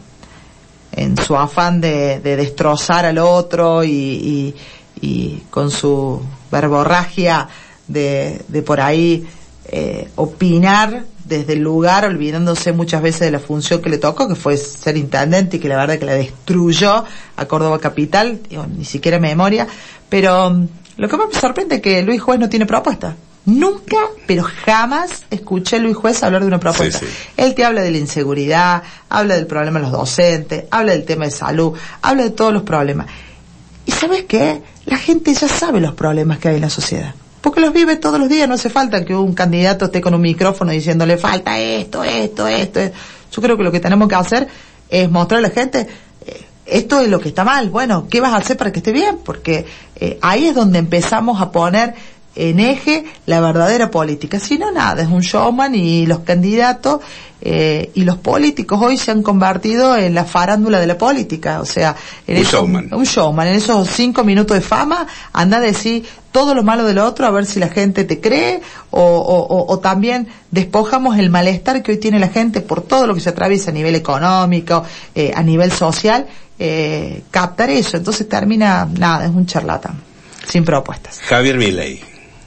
en su afán de, de destrozar al otro y, y, y con su verborragia de, de por ahí eh, opinar desde el lugar, olvidándose muchas veces de la función que le tocó, que fue ser intendente y que la verdad que la destruyó a Córdoba capital, digo, ni siquiera memoria, pero um, lo que más me sorprende es que Luis Juez no tiene propuesta. Nunca, pero jamás escuché a Luis Juez hablar de una propuesta. Sí, sí. Él te habla de la inseguridad, habla del problema de los docentes, habla del tema de salud, habla de todos los problemas. ¿Y sabes qué? La gente ya sabe los problemas que hay en la sociedad. Porque los vive todos los días, no hace falta que un candidato esté con un micrófono diciéndole falta esto, esto, esto. Yo creo que lo que tenemos que hacer es mostrar a la gente, eh, esto es lo que está mal, bueno, ¿qué vas a hacer para que esté bien? Porque eh, ahí es donde empezamos a poner en eje la verdadera política. Si no, nada, es un showman y los candidatos eh, y los políticos hoy se han convertido en la farándula de la política. O sea, en un esos, showman. Un showman. En esos cinco minutos de fama, anda a decir todo lo malo del otro a ver si la gente te cree o, o, o, o también despojamos el malestar que hoy tiene la gente por todo lo que se atraviesa a nivel económico, eh, a nivel social, eh, captar eso. Entonces termina, nada, es un charlatán, sin propuestas. Javier Milei.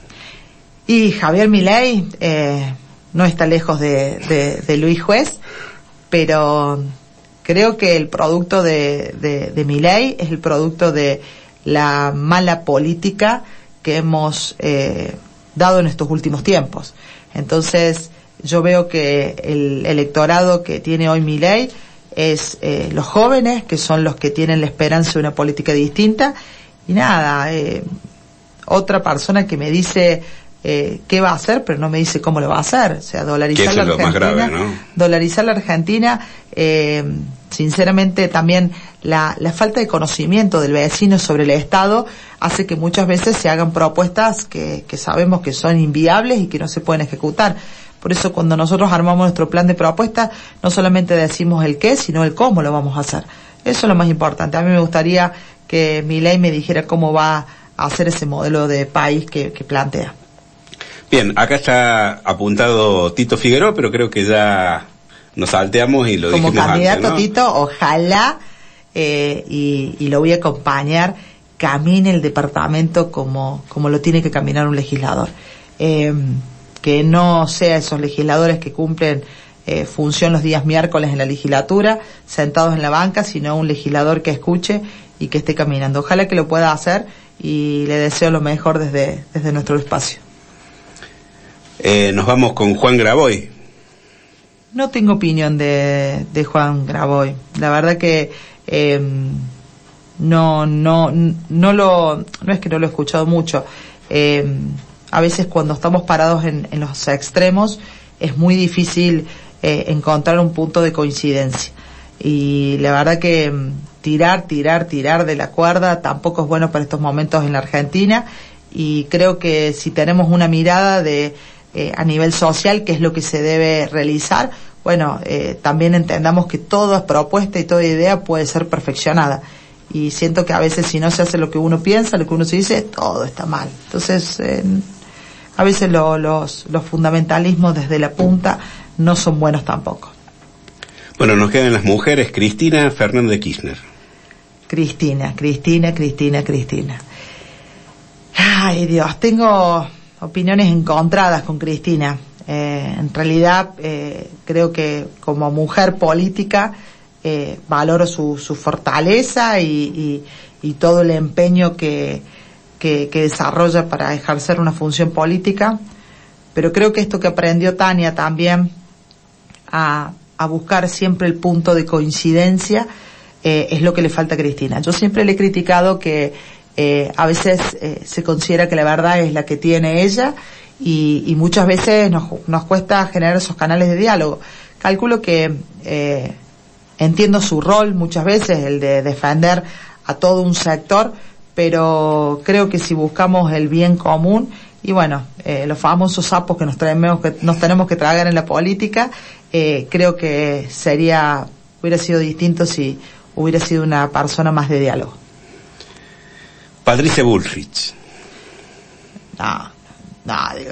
Y Javier Milei eh, no está lejos de, de, de Luis Juez, pero creo que el producto de, de, de Milei es el producto de la mala política que hemos eh, dado en estos últimos tiempos. Entonces, yo veo que el electorado que tiene hoy Milei es eh, los jóvenes, que son los que tienen la esperanza de una política distinta, y nada, eh, otra persona que me dice eh, qué va a hacer, pero no me dice cómo lo va a hacer. O sea, dolarizar que la eso es Argentina, lo más grave, ¿no? Dolarizar la Argentina, eh, sinceramente también la, la falta de conocimiento del vecino sobre el Estado hace que muchas veces se hagan propuestas que, que sabemos que son inviables y que no se pueden ejecutar. Por eso cuando nosotros armamos nuestro plan de propuestas, no solamente decimos el qué, sino el cómo lo vamos a hacer. Eso es lo más importante. A mí me gustaría que Milei me dijera cómo va a hacer ese modelo de país que, que plantea. Bien, acá está apuntado Tito Figueroa, pero creo que ya nos salteamos y lo como dijimos candidato, antes, ¿no? Tito, ojalá, eh, y, y lo voy a acompañar, camine el departamento como, como lo tiene que caminar un legislador. Eh, que no sea esos legisladores que cumplen eh, función los días miércoles en la legislatura, sentados en la banca, sino un legislador que escuche y que esté caminando. Ojalá que lo pueda hacer y le deseo lo mejor desde, desde nuestro espacio. Eh, nos vamos con Juan Graboy. No tengo opinión de, de Juan Graboy. La verdad que eh, no, no, no lo, no es que no lo he escuchado mucho. Eh, A veces cuando estamos parados en, en los extremos es muy difícil eh, encontrar un punto de coincidencia. Y la verdad que mm, tirar, tirar, tirar de la cuerda tampoco es bueno para estos momentos en la Argentina. Y creo que si tenemos una mirada de eh, a nivel social, qué es lo que se debe realizar, bueno, eh, también entendamos que toda propuesta y toda idea puede ser perfeccionada. Y siento que a veces si no se hace lo que uno piensa, lo que uno se dice, todo está mal. Entonces, eh, a veces lo, los, los fundamentalismos desde la punta no son buenos tampoco. Bueno, nos quedan las mujeres. Cristina Fernández de Kirchner. Cristina, Cristina, Cristina, Cristina. Ay, Dios, tengo opiniones encontradas con Cristina. Eh, en realidad, eh, creo que como mujer política, eh, valoro su, su fortaleza y, y, y todo el empeño que, que, que desarrolla para ejercer una función política. Pero creo que esto que aprendió Tania también, a, a buscar siempre el punto de coincidencia, eh, es lo que le falta a Cristina. Yo siempre le he criticado que eh, a veces eh, se considera que la verdad es la que tiene ella y, y muchas veces nos, nos cuesta generar esos canales de diálogo. Calculo que eh, entiendo su rol muchas veces, el de defender a todo un sector, pero creo que si buscamos el bien común y bueno, eh, los famosos sapos que nos tenemos que, nos tenemos que tragar en la política, eh, creo que sería, hubiera sido distinto si hubiera sido una persona más de diálogo. Patricia Bullrich. No, no, digo,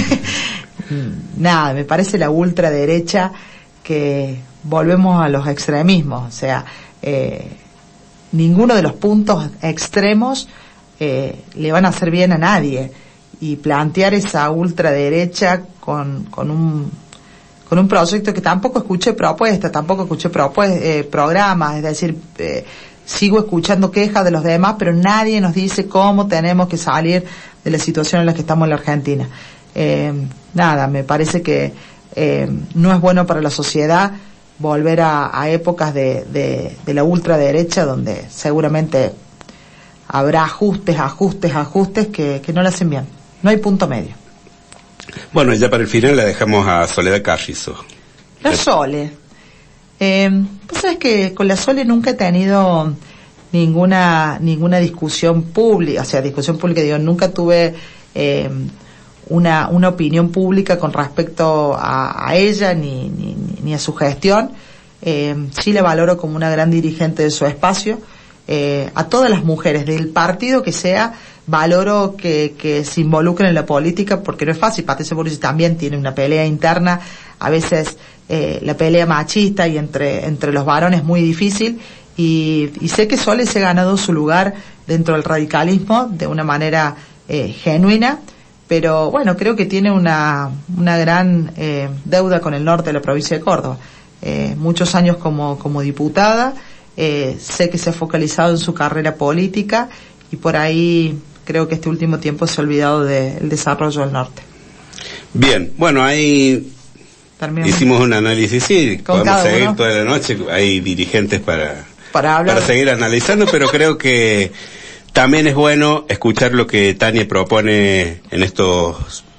nada, me parece la ultraderecha que volvemos a los extremismos, o sea, eh, ninguno de los puntos extremos eh, le van a hacer bien a nadie. Y plantear esa ultraderecha con, con un, con un proyecto que tampoco escuché propuestas, tampoco escuché propuestas, eh, programas, es decir, eh, sigo escuchando quejas de los demás, pero nadie nos dice cómo tenemos que salir de la situación en la que estamos en la Argentina. Eh, nada, me parece que eh, no es bueno para la sociedad volver a, a épocas de, de, de la ultraderecha donde seguramente habrá ajustes, ajustes, ajustes que, que no le hacen bien. No hay punto medio. Bueno, ya para el final la dejamos a Soledad Carrizo. La Sole. Eh, pues sabes que con la Sole nunca he tenido ninguna ninguna discusión pública, o sea, discusión pública, digo, nunca tuve eh, una una opinión pública con respecto a, a ella ni, ni, ni a su gestión. Eh, sí la valoro como una gran dirigente de su espacio. Eh, a todas las mujeres del partido que sea, valoro que, que se involucren en la política porque no es fácil. Patricia Bullrich también tiene una pelea interna, a veces eh, la pelea machista y entre entre los varones es muy difícil y, y sé que Sole se ha ganado su lugar dentro del radicalismo de una manera eh, genuina, pero bueno, creo que tiene una una gran eh, deuda con el norte de la provincia de Córdoba. Eh, muchos años como como diputada. Eh, sé que se ha focalizado en su carrera política y por ahí creo que este último tiempo se ha olvidado del desarrollo del norte. Bien, bueno, ahí Terminamos. Hicimos un análisis, sí, Con podemos seguir uno. toda la noche, hay dirigentes para, para, hablar. para seguir analizando, pero creo que también es bueno escuchar lo que Tania propone en estos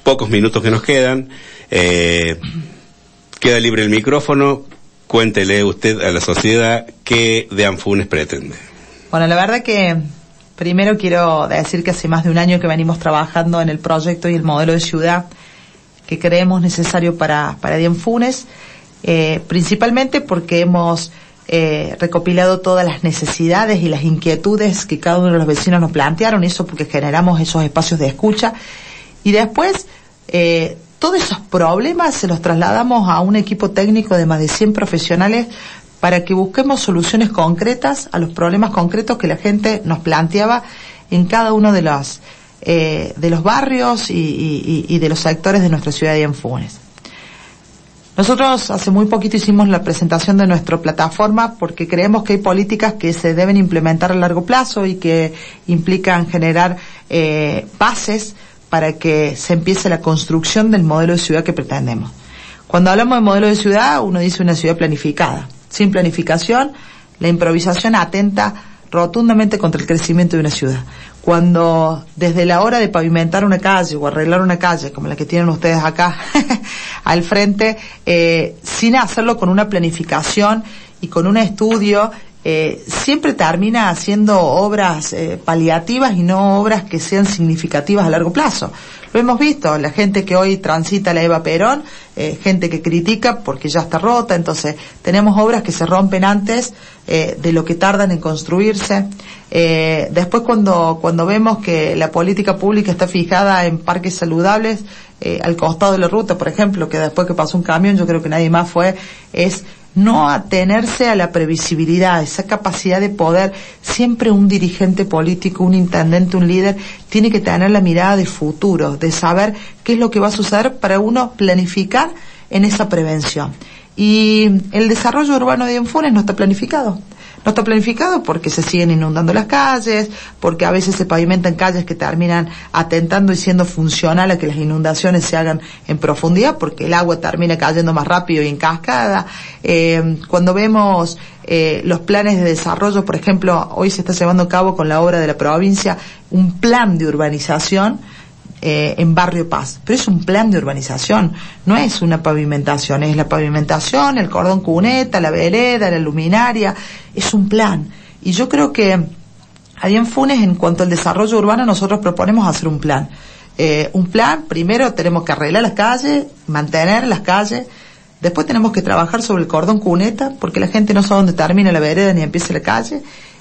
pocos minutos que nos quedan, eh, queda libre el micrófono. Cuéntele usted a la sociedad qué de Anfunes pretende. Bueno, la verdad que primero quiero decir que hace más de un año que venimos trabajando en el proyecto y el modelo de ciudad que creemos necesario para, para Anfunes, eh, principalmente porque hemos eh, recopilado todas las necesidades y las inquietudes que cada uno de los vecinos nos plantearon, eso porque generamos esos espacios de escucha, y después eh, todos esos problemas se los trasladamos a un equipo técnico de más de cien profesionales para que busquemos soluciones concretas a los problemas concretos que la gente nos planteaba en cada uno de los eh, de los barrios y, y, y de los sectores de nuestra ciudad de Anfunes. Nosotros hace muy poquito hicimos la presentación de nuestra plataforma porque creemos que hay políticas que se deben implementar a largo plazo y que implican generar eh, bases para que se empiece la construcción del modelo de ciudad que pretendemos. Cuando hablamos de modelo de ciudad, uno dice una ciudad planificada. Sin planificación, la improvisación atenta rotundamente contra el crecimiento de una ciudad. Cuando desde la hora de pavimentar una calle o arreglar una calle, como la que tienen ustedes acá al frente, eh, sin hacerlo con una planificación y con un estudio, eh, siempre termina haciendo obras eh, paliativas y no obras que sean significativas a largo plazo. Lo hemos visto, la gente que hoy transita la Eva Perón, eh, gente que critica porque ya está rota, entonces tenemos obras que se rompen antes eh, de lo que tardan en construirse. Eh, después cuando cuando vemos que la política pública está fijada en parques saludables, eh, al costado de la ruta, por ejemplo, que después que pasó un camión, yo creo que nadie más fue, es no atenerse a la previsibilidad, esa capacidad de poder. Siempre un dirigente político, un intendente, un líder, tiene que tener la mirada de futuro, de saber qué es lo que va a suceder para uno planificar en esa prevención. Y el desarrollo urbano de Anfunes no está planificado. No está planificado porque se siguen inundando las calles, porque a veces se pavimentan calles que terminan atentando y siendo funcional a que las inundaciones se hagan en profundidad, porque el agua termina cayendo más rápido y en cascada. Eh, cuando vemos eh, los planes de desarrollo, por ejemplo, hoy se está llevando a cabo con la obra de la provincia un plan de urbanización Eh, en Barrio Paz, pero es un plan de urbanización, no es una pavimentación, es la pavimentación, el cordón cuneta, la vereda, la luminaria, es un plan. Y yo creo que a Anfunes, en cuanto al desarrollo urbano, nosotros proponemos hacer un plan. Eh, un plan, primero tenemos que arreglar las calles, mantener las calles, después tenemos que trabajar sobre el cordón cuneta, porque la gente no sabe dónde termina la vereda ni empieza la calle,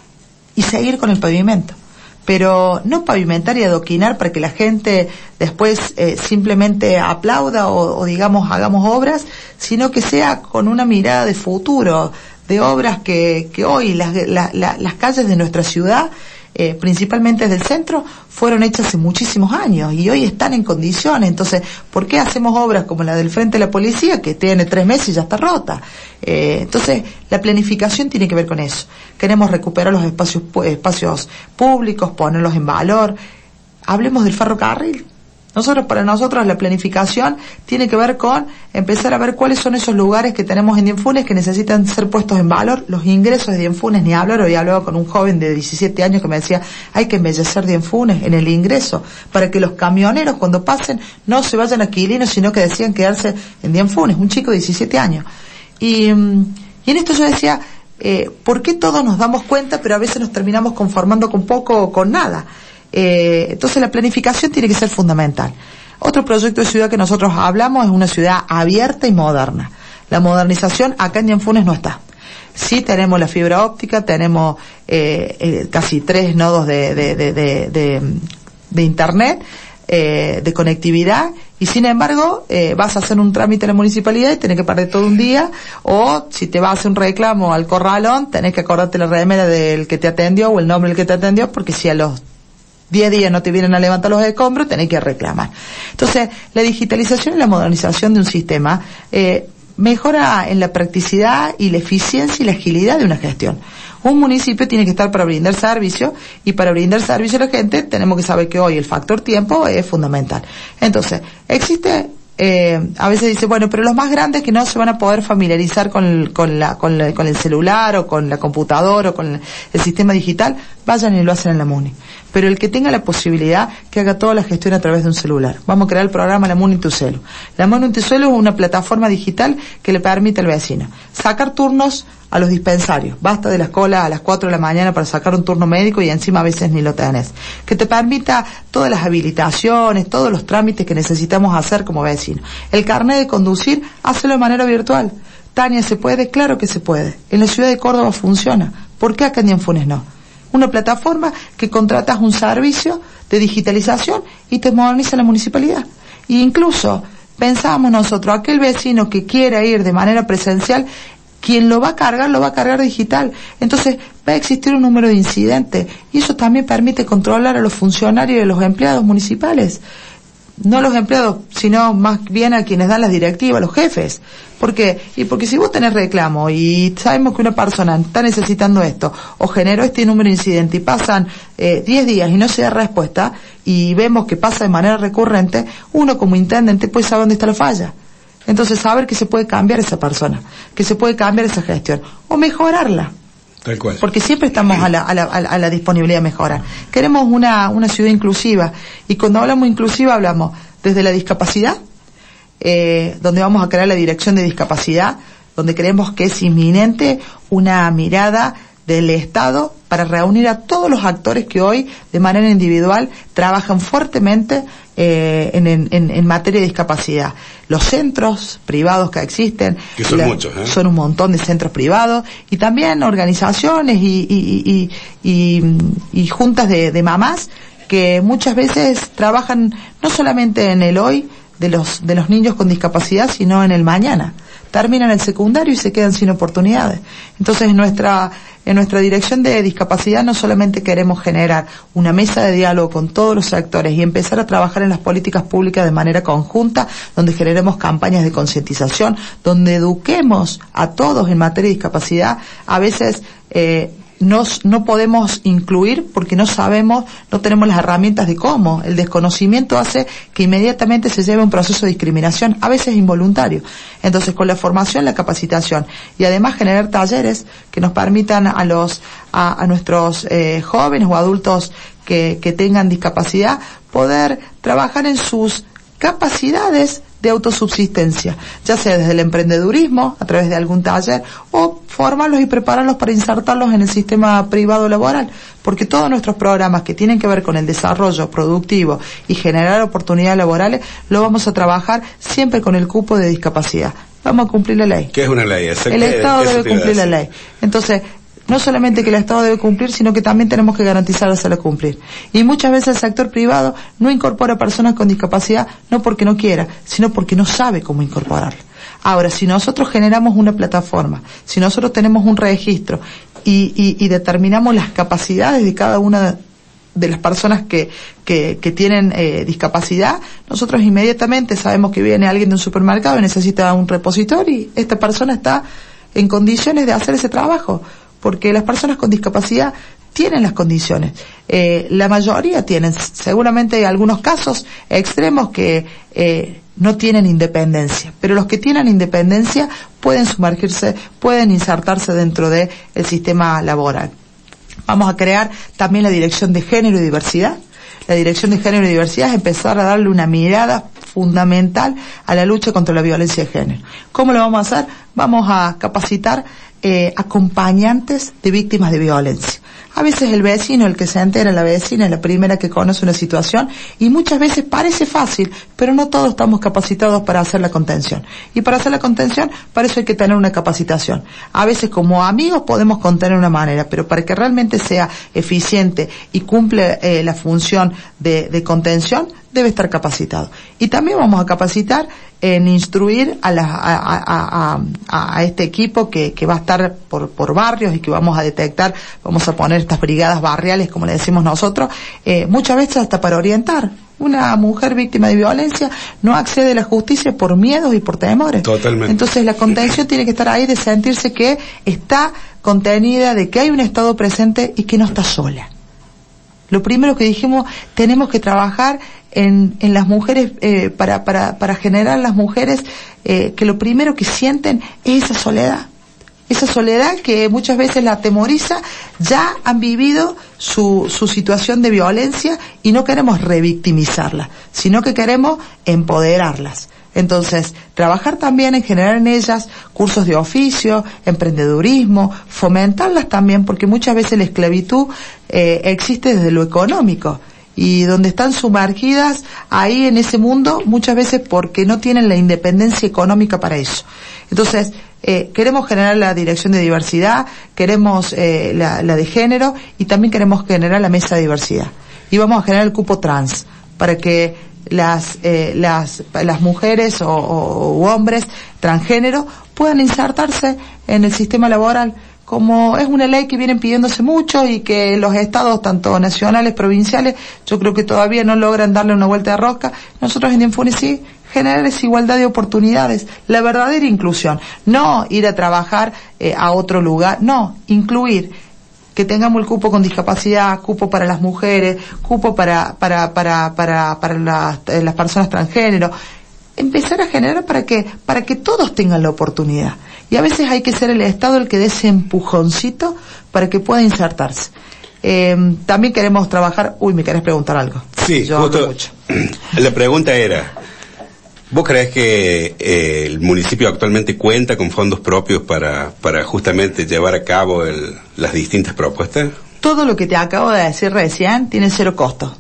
y seguir con el pavimento. Pero no pavimentar y adoquinar para que la gente después eh, simplemente aplauda o, o digamos hagamos obras, sino que sea con una mirada de futuro, de obras que, que hoy las, la, la, las calles de nuestra ciudad, eh, principalmente del centro, fueron hechas hace muchísimos años y hoy están en condiciones. Entonces, ¿por qué hacemos obras como la del frente de la policía que tiene tres meses y ya está rota? Eh, entonces, la planificación tiene que ver con eso. Queremos recuperar los espacios, espacios públicos, ponerlos en valor. Hablemos del ferrocarril. Nosotros, para nosotros, la planificación tiene que ver con empezar a ver cuáles son esos lugares que tenemos en Anfunes que necesitan ser puestos en valor. Los ingresos de Anfunes, ni hablar. Hoy hablaba con un joven de diecisiete años que me decía, hay que embellecer de Anfunes en el ingreso, para que los camioneros cuando pasen no se vayan a Quilino, sino que decían quedarse en Anfunes. Un chico de diecisiete años. Y, y en esto yo decía, eh, ¿por qué todos nos damos cuenta, pero a veces nos terminamos conformando con poco o con nada? Eh, entonces la planificación tiene que ser fundamental. Otro proyecto de ciudad que nosotros hablamos es una ciudad abierta y moderna. La modernización acá en Anfunes no está. Sí tenemos la fibra óptica, tenemos eh, eh, casi tres nodos de, de, de, de, de, de internet, eh, de conectividad, y sin embargo eh, vas a hacer un trámite en la municipalidad y tenés que perder todo un día, o si te vas a hacer un reclamo al corralón tenés que acordarte la remera del que te atendió o el nombre del que te atendió, porque si a los diez días no te vienen a levantar los escombros, tenés que reclamar. Entonces, la digitalización y la modernización de un sistema eh, mejora en la practicidad y la eficiencia y la agilidad de una gestión. Un municipio tiene que estar para brindar servicio, y para brindar servicio a la gente tenemos que saber que hoy el factor tiempo es fundamental. Entonces, existe... Eh, a veces dice, bueno, pero los más grandes que no se van a poder familiarizar con el, con la, con la, con el celular o con la computadora o con el, el sistema digital, vayan y lo hacen en la MUNI. pero el que tenga la posibilidad que haga toda la gestión a través de un celular. Vamos a crear el programa La Mano en tu Celu. La Mano en tu Celu es una plataforma digital que le permite al vecino sacar turnos a los dispensarios. Basta de las colas a las cuatro de la mañana para sacar un turno médico y encima a veces ni lo tenés. Que te permita todas las habilitaciones, todos los trámites que necesitamos hacer como vecino. El carnet de conducir, hazlo de manera virtual. Tania, ¿se puede? Claro que se puede. En la ciudad de Córdoba funciona. ¿Por qué acá en Dianfunes no? Una plataforma que contratas un servicio de digitalización y te moderniza la municipalidad. E incluso pensamos nosotros, aquel vecino que quiera ir de manera presencial, quien lo va a cargar, lo va a cargar digital. Entonces va a existir un número de incidentes y eso también permite controlar a los funcionarios y a los empleados municipales. No los empleados, sino más bien a quienes dan las directivas, los jefes. ¿Por qué? Y porque si vos tenés reclamo y sabemos que una persona está necesitando esto o generó este número de incidentes y pasan eh, diez días y no se da respuesta y vemos que pasa de manera recurrente, uno como intendente puede saber dónde está la falla. Entonces saber que se puede cambiar esa persona, que se puede cambiar esa gestión o mejorarla. Tal cual. Porque siempre estamos a la, a la, a la disponibilidad de mejorar. Queremos una, una ciudad inclusiva y cuando hablamos inclusiva hablamos desde la discapacidad, eh, donde vamos a crear la dirección de discapacidad, donde creemos que es inminente una mirada del Estado para reunir a todos los actores que hoy de manera individual trabajan fuertemente eh, en, en, en materia de discapacidad. Los centros privados que existen, que son la, muchos, ¿eh? son un montón de centros privados y también organizaciones y, y, y, y, y juntas de, de mamás que muchas veces trabajan no solamente en el hoy de los de los niños con discapacidad, sino en el mañana. Terminan el secundario y se quedan sin oportunidades. Entonces, en nuestra en nuestra dirección de discapacidad no solamente queremos generar una mesa de diálogo con todos los sectores y empezar a trabajar en las políticas públicas de manera conjunta, donde generemos campañas de concientización, donde eduquemos a todos en materia de discapacidad. A veces eh, Nos, no podemos incluir porque no sabemos, no tenemos las herramientas de cómo. El desconocimiento hace que inmediatamente se lleve un proceso de discriminación, a veces involuntario. Entonces, con la formación, la capacitación y además generar talleres que nos permitan a los, a, a nuestros eh, jóvenes o adultos que, que tengan discapacidad poder trabajar en sus capacidades de autosubsistencia, ya sea desde el emprendedurismo, a través de algún taller, o formarlos y prepararlos para insertarlos en el sistema privado laboral, porque todos nuestros programas que tienen que ver con el desarrollo productivo y generar oportunidades laborales, lo vamos a trabajar siempre con el cupo de discapacidad. Vamos a cumplir la ley. ¿Qué es una ley? ¿Eso el qué, Estado qué debe cumplir la ley. Entonces, no solamente que el Estado debe cumplir, sino que también tenemos que garantizar hacerlo cumplir. Y muchas veces el sector privado no incorpora personas con discapacidad, no porque no quiera, sino porque no sabe cómo incorporarlo. Ahora, si nosotros generamos una plataforma, si nosotros tenemos un registro y, y, y determinamos las capacidades de cada una de las personas que, que, que tienen eh, discapacidad, nosotros inmediatamente sabemos que viene alguien de un supermercado y necesita un repositorio y esta persona está en condiciones de hacer ese trabajo. Porque las personas con discapacidad tienen las condiciones. Eh, la mayoría tienen, seguramente hay algunos casos extremos que eh, no tienen independencia, pero los que tienen independencia pueden sumergirse, pueden insertarse dentro del sistema laboral. Vamos a crear también la Dirección de Género y Diversidad. La Dirección de Género y Diversidad es empezar a darle una mirada fundamental a la lucha contra la violencia de género. ¿Cómo lo vamos a hacer? Vamos a capacitar eh, acompañantes de víctimas de violencia. A veces el vecino, el que se entera, la vecina, es la primera que conoce una situación y muchas veces parece fácil, pero no todos estamos capacitados para hacer la contención. Y para hacer la contención, para eso hay que tener una capacitación. A veces como amigos podemos contener de una manera, pero para que realmente sea eficiente y cumple eh, la función de, de contención, debe estar capacitado. Y también vamos a capacitar en instruir a, la, a, a, a, a este equipo que, que va a estar por, por barrios y que vamos a detectar, vamos a poner estas brigadas barriales, como le decimos nosotros, eh, muchas veces hasta para orientar. Una mujer víctima de violencia no accede a la justicia por miedos y por temores. Totalmente. Entonces la contención tiene que estar ahí de sentirse que está contenida, de que hay un Estado presente y que no está sola. Lo primero que dijimos, tenemos que trabajar en, en las mujeres, eh, para, para, para generar las mujeres, eh, que lo primero que sienten es esa soledad. esa soledad que muchas veces la atemoriza, ya han vivido su, su situación de violencia y no queremos revictimizarla, sino que queremos empoderarlas. Entonces, trabajar también en generar en ellas cursos de oficio, emprendedurismo, fomentarlas también, porque muchas veces la esclavitud eh, existe desde lo económico. Y donde están sumergidas ahí en ese mundo, muchas veces porque no tienen la independencia económica para eso. Entonces, eh, queremos generar la dirección de diversidad, queremos eh, la, la de género y también queremos generar la mesa de diversidad. Y vamos a generar el cupo trans para que las eh, las las mujeres o, o u hombres transgénero puedan insertarse en el sistema laboral. Como es una ley que vienen pidiéndose mucho y que los estados, tanto nacionales, provinciales, yo creo que todavía no logran darle una vuelta de rosca, nosotros en Dianfunes sí, generar esa igualdad de oportunidades, la verdadera inclusión, no ir a trabajar eh, a otro lugar, no, incluir, que tengamos el cupo con discapacidad, cupo para las mujeres, cupo para para para para para las, eh, las personas transgénero, empezar a generar para que para que todos tengan la oportunidad. Y a veces hay que ser el Estado el que dé ese empujoncito para que pueda insertarse. Eh, también queremos trabajar... Uy, ¿me querés preguntar algo? Sí, Yo justo, hablo mucho. La pregunta era, ¿vos creés que eh, el municipio actualmente cuenta con fondos propios para, para justamente llevar a cabo el, las distintas propuestas? Todo lo que te acabo de decir recién tiene cero costo.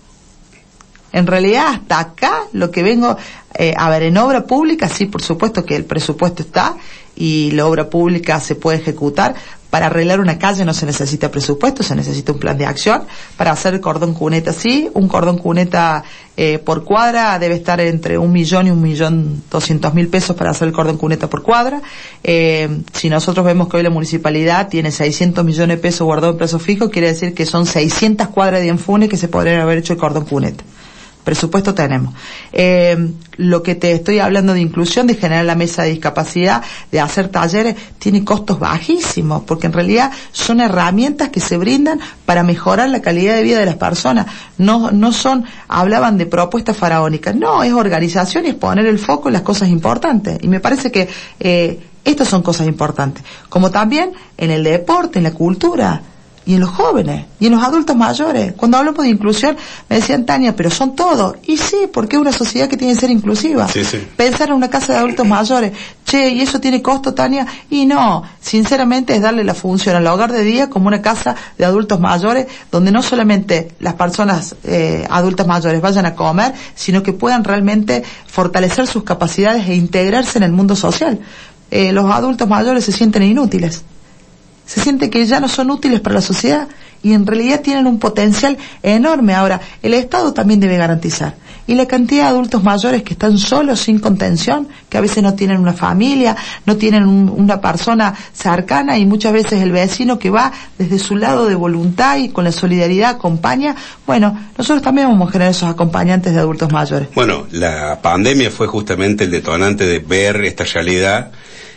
En realidad, hasta acá, lo que vengo eh, a ver, en obra pública, sí, por supuesto que el presupuesto está y la obra pública se puede ejecutar. Para arreglar una calle no se necesita presupuesto, se necesita un plan de acción. Para hacer el cordón cuneta, sí, un cordón cuneta eh, por cuadra debe estar entre un millón y un millón doscientos mil pesos para hacer el cordón cuneta por cuadra. Eh, si nosotros vemos que hoy la municipalidad tiene seiscientos millones de pesos guardados en plazo fijo, quiere decir que son seiscientas cuadras de Dianfunes que se podrían haber hecho el cordón cuneta. Presupuesto tenemos. Eh, lo que te estoy hablando de inclusión, de generar la mesa de discapacidad, de hacer talleres, tiene costos bajísimos, porque en realidad son herramientas que se brindan para mejorar la calidad de vida de las personas. No, no son, hablaban de propuestas faraónicas. No, es organización y es poner el foco en las cosas importantes. Y me parece que, eh, estas son cosas importantes. Como también en el deporte, en la cultura. Y en los jóvenes, y en los adultos mayores. Cuando hablamos de inclusión, me decían, Tania, pero son todos. Y sí, porque es una sociedad que tiene que ser inclusiva. Sí, sí. Pensar en una casa de adultos mayores. Che, ¿y eso tiene costo, Tania? Y no, sinceramente es darle la función al hogar de día como una casa de adultos mayores, donde no solamente las personas eh, adultas mayores vayan a comer, sino que puedan realmente fortalecer sus capacidades e integrarse en el mundo social. Eh, los adultos mayores se sienten inútiles. Se siente que ya no son útiles para la sociedad y en realidad tienen un potencial enorme. Ahora, el Estado también debe garantizar. Y la cantidad de adultos mayores que están solos, sin contención, que a veces no tienen una familia, no tienen un, una persona cercana y muchas veces el vecino que va desde su lado de voluntad y con la solidaridad acompaña. Bueno, nosotros también vamos a generar esos acompañantes de adultos mayores. Bueno, la pandemia fue justamente el detonante de ver esta realidad.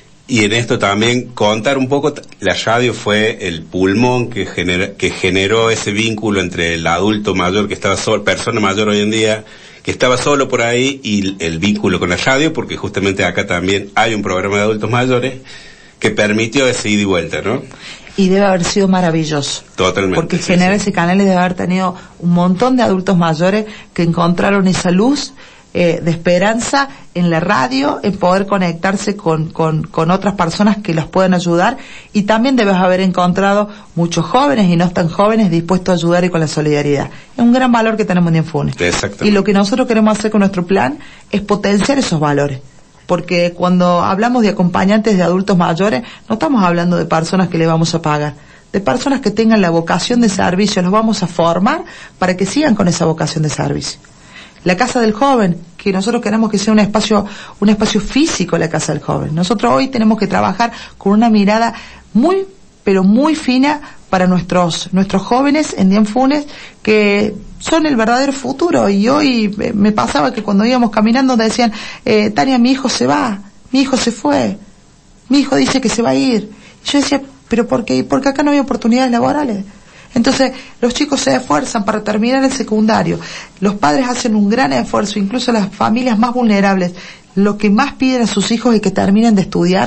Y en esto también contar un poco, la radio fue el pulmón que genera, que generó ese vínculo entre el adulto mayor que estaba solo, persona mayor hoy en día, que estaba solo por ahí, y el vínculo con la radio, porque justamente acá también hay un programa de adultos mayores que permitió ese ida y vuelta, ¿no? Y debe haber sido maravilloso. Totalmente. Porque sí, generar sí. ese canal debe haber tenido un montón de adultos mayores que encontraron esa luz Eh, de esperanza en la radio, en poder conectarse con, con, con otras personas que los puedan ayudar, y también debes haber encontrado muchos jóvenes y no tan jóvenes dispuestos a ayudar y con la solidaridad. Es un gran valor que tenemos en Dianfunes. Y lo que nosotros queremos hacer con nuestro plan es potenciar esos valores. Porque cuando hablamos de acompañantes de adultos mayores, no estamos hablando de personas que le vamos a pagar, de personas que tengan la vocación de servicio, los vamos a formar para que sigan con esa vocación de servicio. La Casa del Joven, que nosotros queremos que sea un espacio, un espacio físico, la Casa del Joven. Nosotros hoy tenemos que trabajar con una mirada muy, pero muy fina para nuestros, nuestros jóvenes en Dianfunes, que son el verdadero futuro. Y hoy me pasaba que cuando íbamos caminando decían, eh, Tania, mi hijo se va, mi hijo se fue, mi hijo dice que se va a ir. Y yo decía, pero ¿por qué? Porque acá no hay oportunidades laborales. Entonces, los chicos se esfuerzan para terminar el secundario. Los padres hacen un gran esfuerzo, incluso las familias más vulnerables. Lo que más piden a sus hijos es que terminen de estudiar,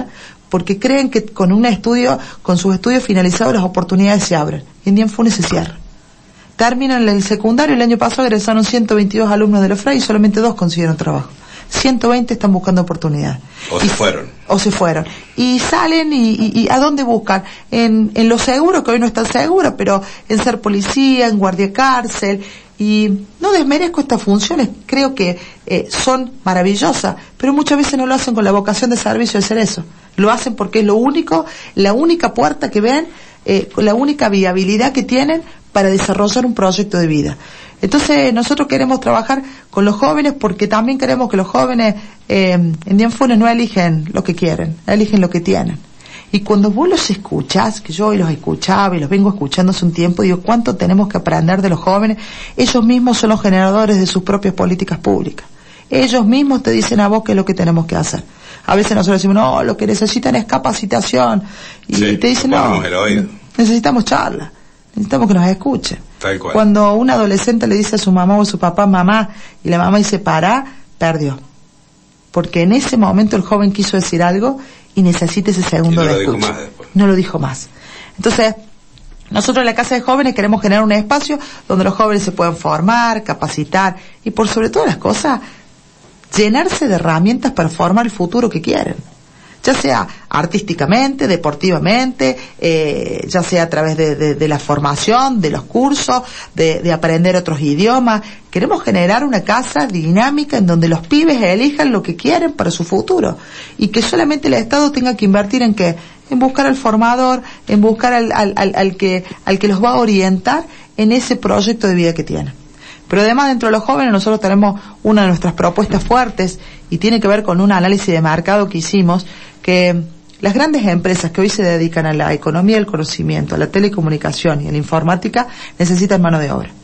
porque creen que con un estudio, con sus estudios finalizados, las oportunidades se abren. Y en Dianfunes se cierra. Terminan el secundario, el año pasado egresaron ciento veintidós alumnos de la F R A y solamente dos consiguieron trabajo. ciento veinte están buscando oportunidades. O se fueron. O se fueron. Y salen y, y, y ¿a dónde buscan? En, en lo seguro, que hoy no están seguros, pero en ser policía, en guardia cárcel. Y no desmerezco estas funciones, creo que eh, son maravillosas, pero muchas veces no lo hacen con la vocación de servicio de ser eso. Lo hacen porque es lo único, la única puerta que ven, eh, la única viabilidad que tienen para desarrollar un proyecto de vida. Entonces nosotros queremos trabajar con los jóvenes porque también queremos que los jóvenes eh, en Dianfunes no eligen lo que quieren, eligen lo que tienen. Y cuando vos los escuchás, que yo hoy los escuchaba y los vengo escuchando hace un tiempo, digo, ¿cuánto tenemos que aprender de los jóvenes? Ellos mismos son los generadores de sus propias políticas públicas. Ellos mismos te dicen a vos qué es lo que tenemos que hacer. A veces nosotros decimos, no, lo que necesitan es capacitación. Y sí, te dicen, no, necesitamos charla, necesitamos que nos escuchen. Tal cual. Cuando un adolescente le dice a su mamá o a su papá, mamá, y la mamá dice, pará, perdió. Porque en ese momento el joven quiso decir algo y necesita ese segundo de escucha. No lo dijo más. Entonces, nosotros en la Casa de Jóvenes queremos generar un espacio donde los jóvenes se puedan formar, capacitar y por sobre todas las cosas, llenarse de herramientas para formar el futuro que quieren. Ya sea artísticamente, deportivamente, eh, ya sea a través de, de, de la formación, de los cursos, de, de aprender otros idiomas. Queremos generar una casa dinámica en donde los pibes elijan lo que quieren para su futuro y que solamente el Estado tenga que invertir en qué, en buscar al formador, en buscar al, al, al, al que, al que los va a orientar en ese proyecto de vida que tienen. Pero además dentro de los jóvenes nosotros tenemos una de nuestras propuestas fuertes y tiene que ver con un análisis de mercado que hicimos, que las grandes empresas que hoy se dedican a la economía del conocimiento, a la telecomunicación y a la informática necesitan mano de obra.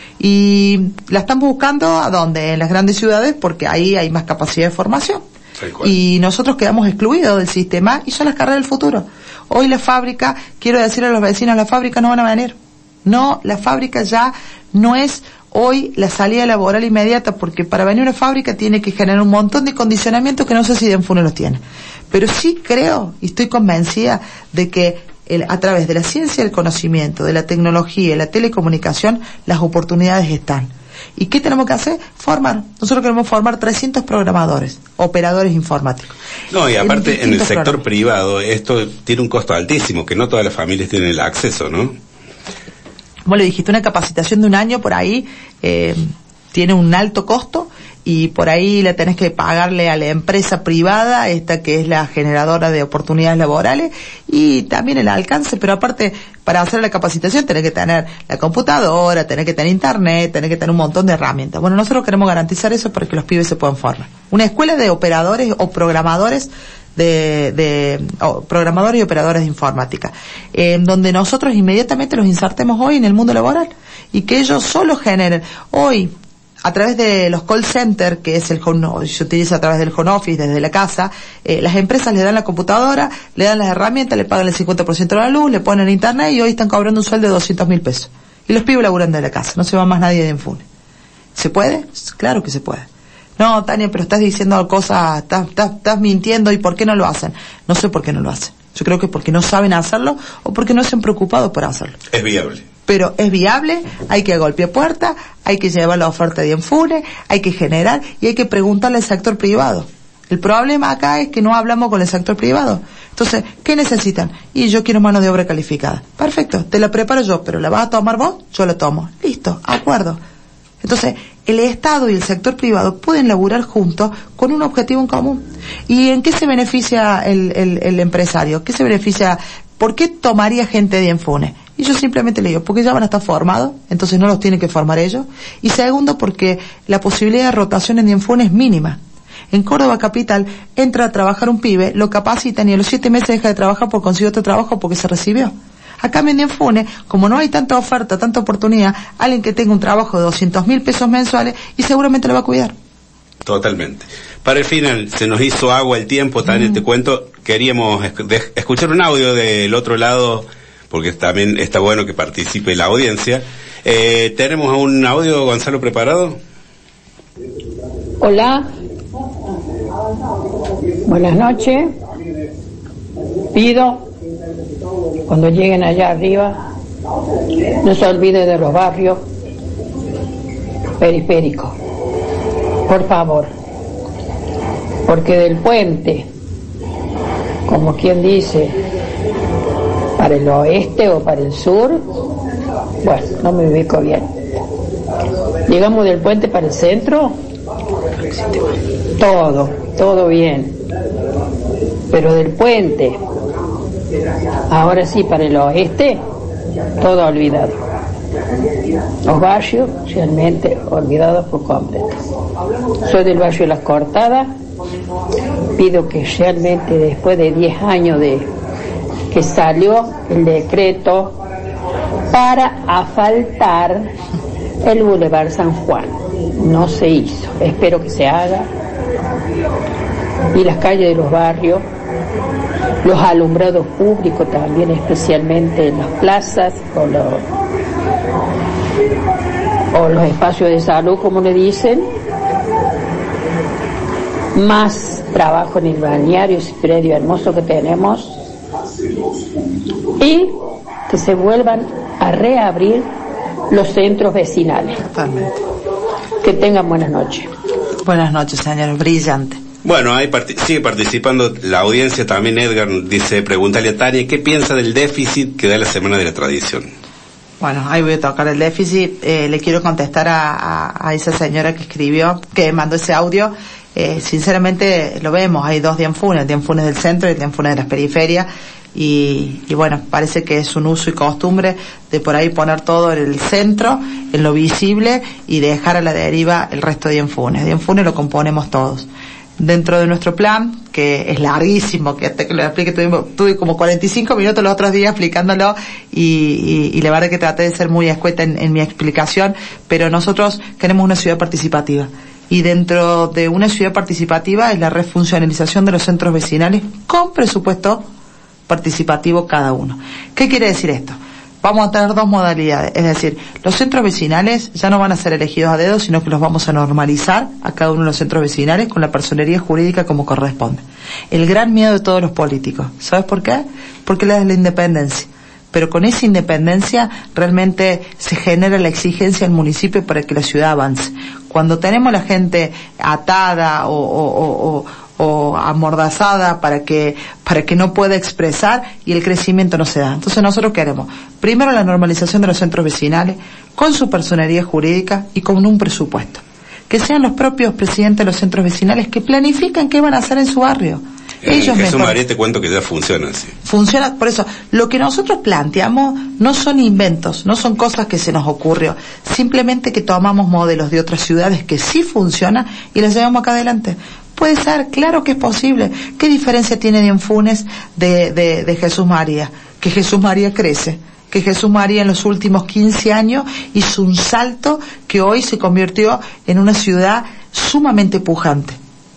Y la están buscando ¿a dónde? En las grandes ciudades porque ahí hay más capacidad de formación. Y nosotros quedamos excluidos del sistema y son las carreras del futuro. Hoy la fábrica, quiero decirle a los vecinos, la fábrica no van a venir. No, la fábrica ya no es hoy la salida laboral inmediata, porque para venir a una fábrica tiene que generar un montón de condicionamientos que no sé si Dianfunes los tiene. Pero sí creo y estoy convencida de que el, a través de la ciencia del conocimiento, de la tecnología y la telecomunicación, las oportunidades están. ¿Y qué tenemos que hacer? Formar. Nosotros queremos formar trescientos programadores, operadores informáticos. No, y aparte en el sector programas. privado esto tiene un costo altísimo, que no todas las familias tienen el acceso, ¿no? Como le dijiste, una capacitación de un año por ahí eh, tiene un alto costo y por ahí le tenés que pagarle a la empresa privada, esta que es la generadora de oportunidades laborales, y también el alcance, pero aparte, para hacer la capacitación tenés que tener la computadora, tenés que tener internet, tenés que tener un montón de herramientas. Bueno, nosotros queremos garantizar eso para que los pibes se puedan formar. Una escuela de operadores o programadores de, de oh, programadores y operadores de informática, en donde nosotros inmediatamente los insertemos hoy en el mundo laboral y que ellos solo generen hoy a través de los call centers, que es el home, se utiliza a través del home office desde la casa, eh, las empresas le dan la computadora, le dan las herramientas, le pagan el cincuenta por ciento de la luz, le ponen internet y hoy están cobrando un sueldo de doscientos mil pesos. Y los pibes laburan desde la casa, no se va más nadie de Dianfunes. ¿Se puede? Claro que se puede. No, Tania, pero estás diciendo cosas, estás, estás, estás mintiendo, ¿y por qué no lo hacen? No sé por qué no lo hacen. Yo creo que porque no saben hacerlo o porque no se han preocupado por hacerlo. Es viable. Pero es viable, hay que golpear puertas, hay que llevar la oferta de Dianfunes, hay que generar y hay que preguntarle al sector privado. El problema acá es que no hablamos con el sector privado. Entonces, ¿qué necesitan? Y yo quiero mano de obra calificada. Perfecto, te la preparo yo, pero ¿la vas a tomar vos? Yo la tomo. Listo, acuerdo. Entonces, el Estado y el sector privado pueden laburar juntos con un objetivo en común. ¿Y en qué se beneficia el, el, el empresario? ¿Qué se beneficia? ¿Por qué tomaría gente de Dianfunes? Y yo simplemente le digo, porque ya van a estar formados, entonces no los tienen que formar ellos. Y segundo, porque la posibilidad de rotación en Dianfunes es mínima. En Córdoba Capital entra a trabajar un pibe, lo capacitan y a los siete meses deja de trabajar por conseguir otro trabajo porque se recibió. Acá en Dianfunes, como no hay tanta oferta, tanta oportunidad, alguien que tenga un trabajo de doscientos mil pesos mensuales y seguramente lo va a cuidar. Totalmente. Para el final, se nos hizo agua el tiempo, Tania, mm. te cuento, queríamos escuchar un audio del otro lado, porque también está bueno que participe la audiencia. Eh, ¿Tenemos un audio, Gonzalo, preparado? Hola. Buenas noches. Pido, cuando lleguen allá arriba, no se olviden de los barrios periféricos, por favor, porque del puente, como quien dice, para el oeste o para el sur, bueno, no me ubico bien. Llegamos del puente para el centro, todo, todo bien, pero del puente, ahora sí, para el oeste, todo olvidado. Los barrios realmente olvidados por completo. Soy del barrio Las Cortadas, pido que realmente después de diez años de que salió el decreto para asfaltar el Boulevard San Juan, no se hizo, espero que se haga, y las calles de los barrios, los alumbrados públicos también, especialmente en las plazas o los, o los espacios de salud, como le dicen, más trabajo en el balneario, ese predio hermoso que tenemos, y que se vuelvan a reabrir los centros vecinales. Totalmente. Que tengan buenas noches. Buenas noches, señor. Brillante. Bueno, ahí part- sigue participando la audiencia también. Edgar dice, pregúntale a Tania, ¿qué piensa del déficit que da la Semana de la Tradición? Bueno, ahí voy a tocar el déficit. Eh, le quiero contestar a, a, a esa señora que escribió, que mandó ese audio. Eh, sinceramente lo vemos, hay dos Dianfunes, el Dianfunes del centro y el Dianfunes de las periferias. Y, y bueno, parece que es un uso y costumbre de por ahí poner todo en el centro, en lo visible, y dejar a la deriva el resto de Dianfunes. Dianfunes lo componemos todos. Dentro de nuestro plan, que es larguísimo, que hasta que lo explique, tuvimos, tuve como cuarenta y cinco minutos los otros días explicándolo, y, y, y la verdad que traté de ser muy escueta en, en mi explicación, pero nosotros queremos una ciudad participativa. Y dentro de una ciudad participativa es la refuncionalización de los centros vecinales con presupuesto participativo cada uno. ¿Qué quiere decir esto? Vamos a tener dos modalidades, es decir, los centros vecinales ya no van a ser elegidos a dedo, sino que los vamos a normalizar a cada uno de los centros vecinales con la personería jurídica como corresponde. El gran miedo de todos los políticos, ¿sabes por qué? Porque la es la independencia. Pero con esa independencia realmente se genera la exigencia del municipio para que la ciudad avance. Cuando tenemos la gente atada o, o, o, o o amordazada para que para que no pueda expresar, y el crecimiento no se da. Entonces nosotros queremos primero la normalización de los centros vecinales con su personería jurídica y con un presupuesto, que sean los propios presidentes de los centros vecinales que planifican qué van a hacer en su barrio. Ellos Jesús mejor. María, te cuento que ya funciona así. Funciona, por eso, lo que nosotros planteamos no son inventos, no son cosas que se nos ocurrió, simplemente que tomamos modelos de otras ciudades que sí funcionan y las llevamos acá adelante. Puede ser, claro que es posible. ¿Qué diferencia tiene Dianfunes de, de, de Jesús María? Que Jesús María crece, que Jesús María en los últimos quince años hizo un salto que hoy se convirtió en una ciudad sumamente pujante.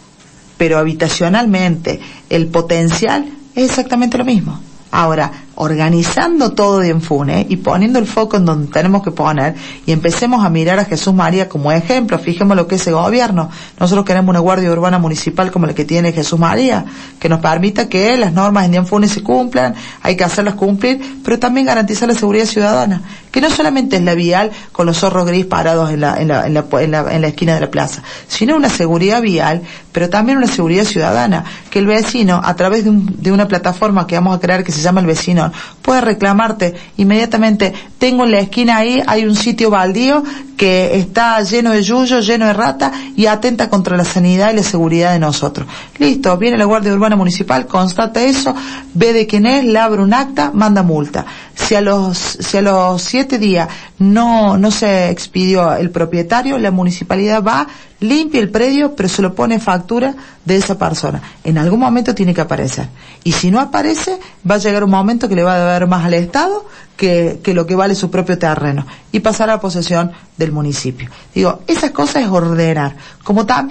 Pero habitacionalmente el potencial es exactamente lo mismo. Ahora, organizando todo Dianfunes y poniendo el foco en donde tenemos que poner, y empecemos a mirar a Jesús María como ejemplo, fijemos lo que es ese gobierno. Nosotros queremos una guardia urbana municipal como la que tiene Jesús María, que nos permita que las normas en Dianfunes se cumplan, hay que hacerlas cumplir, pero también garantizar la seguridad ciudadana, que no solamente es la vial con los zorros gris parados en la, en la, en la, en la, en la esquina de la plaza, sino una seguridad vial, pero también una seguridad ciudadana, que el vecino, a través de, un, de una plataforma que vamos a crear que se llama El Vecino, puede reclamarte inmediatamente. Tengo en la esquina ahí, hay un sitio baldío que está lleno de yuyo, lleno de rata y atenta contra la sanidad y la seguridad de nosotros. Listo, viene la Guardia Urbana Municipal, constata eso, ve de quién es, le abre un acta, manda multa. Si a los, si a los siete días no, no se expidió el propietario, la municipalidad va, limpia el predio, pero se lo pone factura de esa persona. En algún momento tiene que aparecer. Y si no aparece, va a llegar un momento que le va a deber más al Estado que, que lo que vale su propio terreno. Y pasar a posesión del municipio. Digo, esas cosas es ordenar. Como también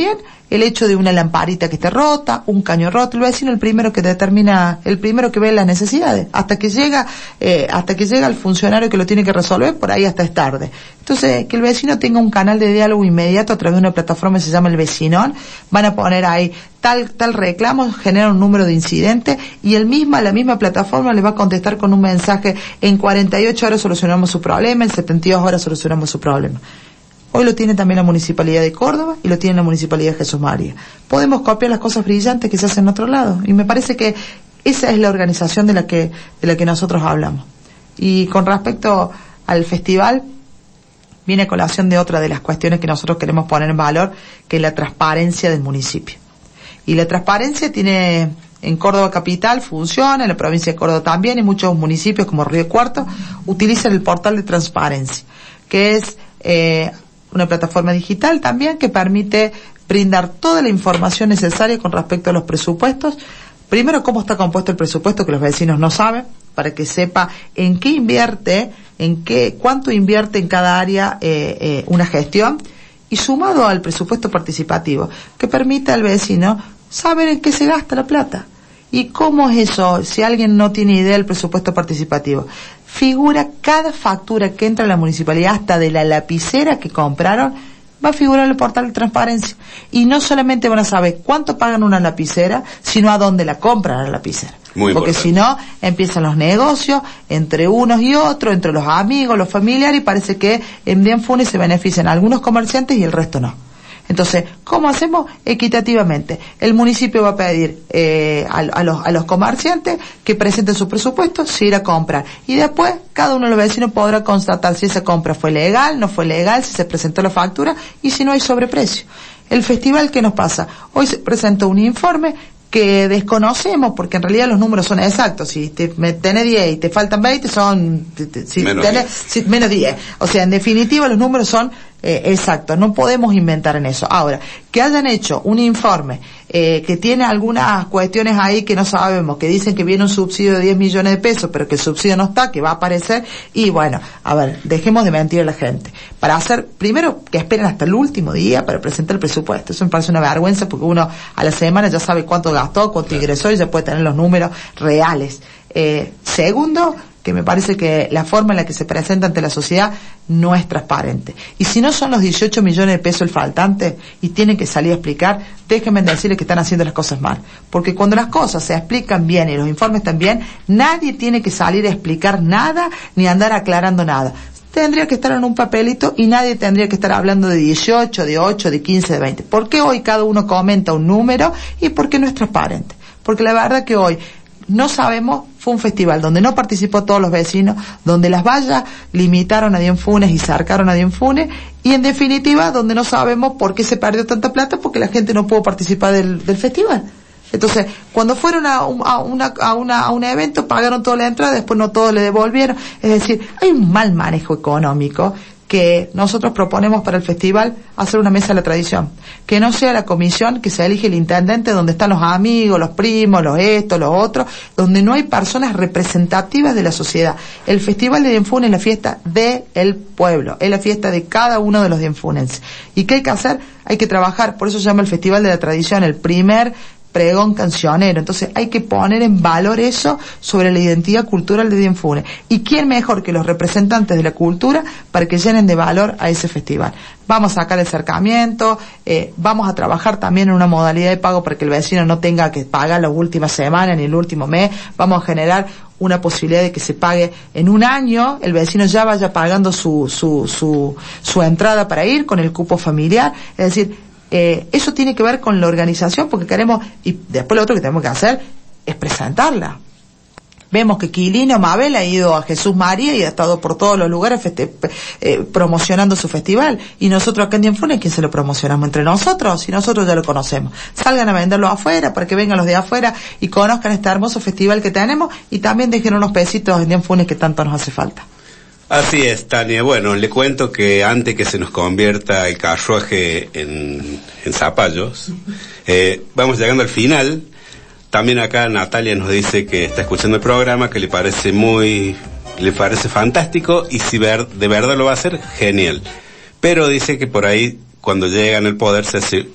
el hecho de una lamparita que esté rota, un caño roto, el vecino el primero que determina, el primero que ve las necesidades, hasta que llega, eh, hasta que llega el funcionario que lo tiene que resolver, por ahí hasta es tarde. Entonces, que el vecino tenga un canal de diálogo inmediato a través de una plataforma que se llama El Vecinón, van a poner ahí tal, tal reclamo, genera un número de incidentes, y el misma, la misma plataforma le va a contestar con un mensaje, en cuarenta y ocho horas solucionamos su problema, en setenta y dos horas solucionamos su problema. Hoy lo tiene también la Municipalidad de Córdoba y lo tiene la Municipalidad de Jesús María. Podemos copiar las cosas brillantes que se hacen en otro lado. Y me parece que esa es la organización de la que, de la que nosotros hablamos. Y con respecto al festival, viene a colación de otra de las cuestiones que nosotros queremos poner en valor, que es la transparencia del municipio. Y la transparencia tiene, en Córdoba capital funciona, en la provincia de Córdoba también, y muchos municipios como Río Cuarto utilizan el portal de transparencia, que es, eh, una plataforma digital también que permite brindar toda la información necesaria con respecto a los presupuestos. Primero, cómo está compuesto el presupuesto, que los vecinos no saben, para que sepa en qué invierte, en qué, cuánto invierte en cada área eh, eh, una gestión, y sumado al presupuesto participativo, que permite al vecino saber en qué se gasta la plata. ¿Y cómo es eso? Si alguien no tiene idea del presupuesto participativo, figura cada factura que entra a la municipalidad, hasta de la lapicera que compraron, va a figurar en el portal de transparencia. Y no solamente van a saber cuánto pagan una lapicera, sino a dónde la compran la lapicera. Muy Porque si no, empiezan los negocios entre unos y otros, entre los amigos, los familiares, y parece que en Bien Funes se benefician algunos comerciantes y el resto no. Entonces, ¿cómo hacemos? Equitativamente. El municipio va a pedir eh, a, a, los, a los comerciantes que presenten su presupuesto, si ir a comprar. Y después, cada uno de los vecinos podrá constatar si esa compra fue legal, no fue legal, si se presentó la factura y si no hay sobreprecio. El festival, ¿qué nos pasa? Hoy se presentó un informe que desconocemos, porque en realidad los números son exactos. Si te tenés diez y te faltan veinte, son te, te, si menos, tenés, diez. Si, menos diez. O sea, en definitiva los números son eh, exactos. No podemos inventar en eso. Ahora, que hayan hecho un informe eh, que tiene algunas cuestiones ahí que no sabemos, que dicen que viene un subsidio de diez millones de pesos, pero que el subsidio no está, que va a aparecer, y bueno, a ver, dejemos de mentir a la gente. Para hacer, primero, que esperen hasta el último día para presentar el presupuesto. Eso me parece una vergüenza, porque uno a la semana ya sabe cuánto gastó, cuánto ingresó, y ya puede tener los números reales. Eh, segundo, que me parece que la forma en la que se presenta ante la sociedad no es transparente. Y si no son los dieciocho millones de pesos el faltante y tienen que salir a explicar, déjenme decirles que están haciendo las cosas mal. Porque cuando las cosas se explican bien y los informes están bien, nadie tiene que salir a explicar nada ni andar aclarando nada. Tendría que estar en un papelito y nadie tendría que estar hablando de dieciocho, de ocho, de quince, de veinte. ¿Por qué hoy cada uno comenta un número y por qué no es transparente? Porque la verdad que hoy no sabemos, fue un festival donde no participó todos los vecinos, donde las vallas limitaron a Bien Funes y cercaron a Bien Funes, y en definitiva donde no sabemos por qué se perdió tanta plata, porque la gente no pudo participar del, del festival. Entonces, cuando fueron a un, a, una, a, una, a un evento, pagaron toda la entrada, después no todos le devolvieron. Es decir, hay un mal manejo económico que nosotros proponemos para el festival, hacer una mesa de la tradición. Que no sea la comisión que se elige el intendente, donde están los amigos, los primos, los estos, los otros, donde no hay personas representativas de la sociedad. El Festival de Bien Funes es la fiesta del pueblo, es la fiesta de cada uno de los bienfunenses. ¿Y qué hay que hacer? Hay que trabajar, por eso se llama el Festival de la Tradición, el primer pregón cancionero. Entonces hay que poner en valor eso sobre la identidad cultural de Bien Funes. ¿Y quién mejor que los representantes de la cultura para que llenen de valor a ese festival? Vamos a sacar el cercamiento, eh, vamos a trabajar también en una modalidad de pago para que el vecino no tenga que pagar las últimas semanas ni el último mes. Vamos a generar una posibilidad de que se pague en un año, el vecino ya vaya pagando su, su, su, su entrada para ir con el cupo familiar. Es decir, Eh, eso tiene que ver con la organización, porque queremos, y después lo otro que tenemos que hacer es presentarla. Vemos que Quilino Mabel ha ido a Jesús María y ha estado por todos los lugares feste- eh, promocionando su festival, y nosotros acá en Bien Funes, ¿quién se lo promocionamos? Entre nosotros, y nosotros ya lo conocemos. Salgan a venderlo afuera para que vengan los de afuera y conozcan este hermoso festival que tenemos, y también dejen unos pesitos en Bien Funes que tanto nos hace falta. Así es, Tania. Bueno, le cuento que antes que se nos convierta el carruaje en, en zapallos, eh, vamos llegando al final. También acá Natalia nos dice que está escuchando el programa, que le parece muy, le parece fantástico, y si ver, de verdad lo va a hacer, genial. Pero dice que por ahí, cuando llegan al poder, se hace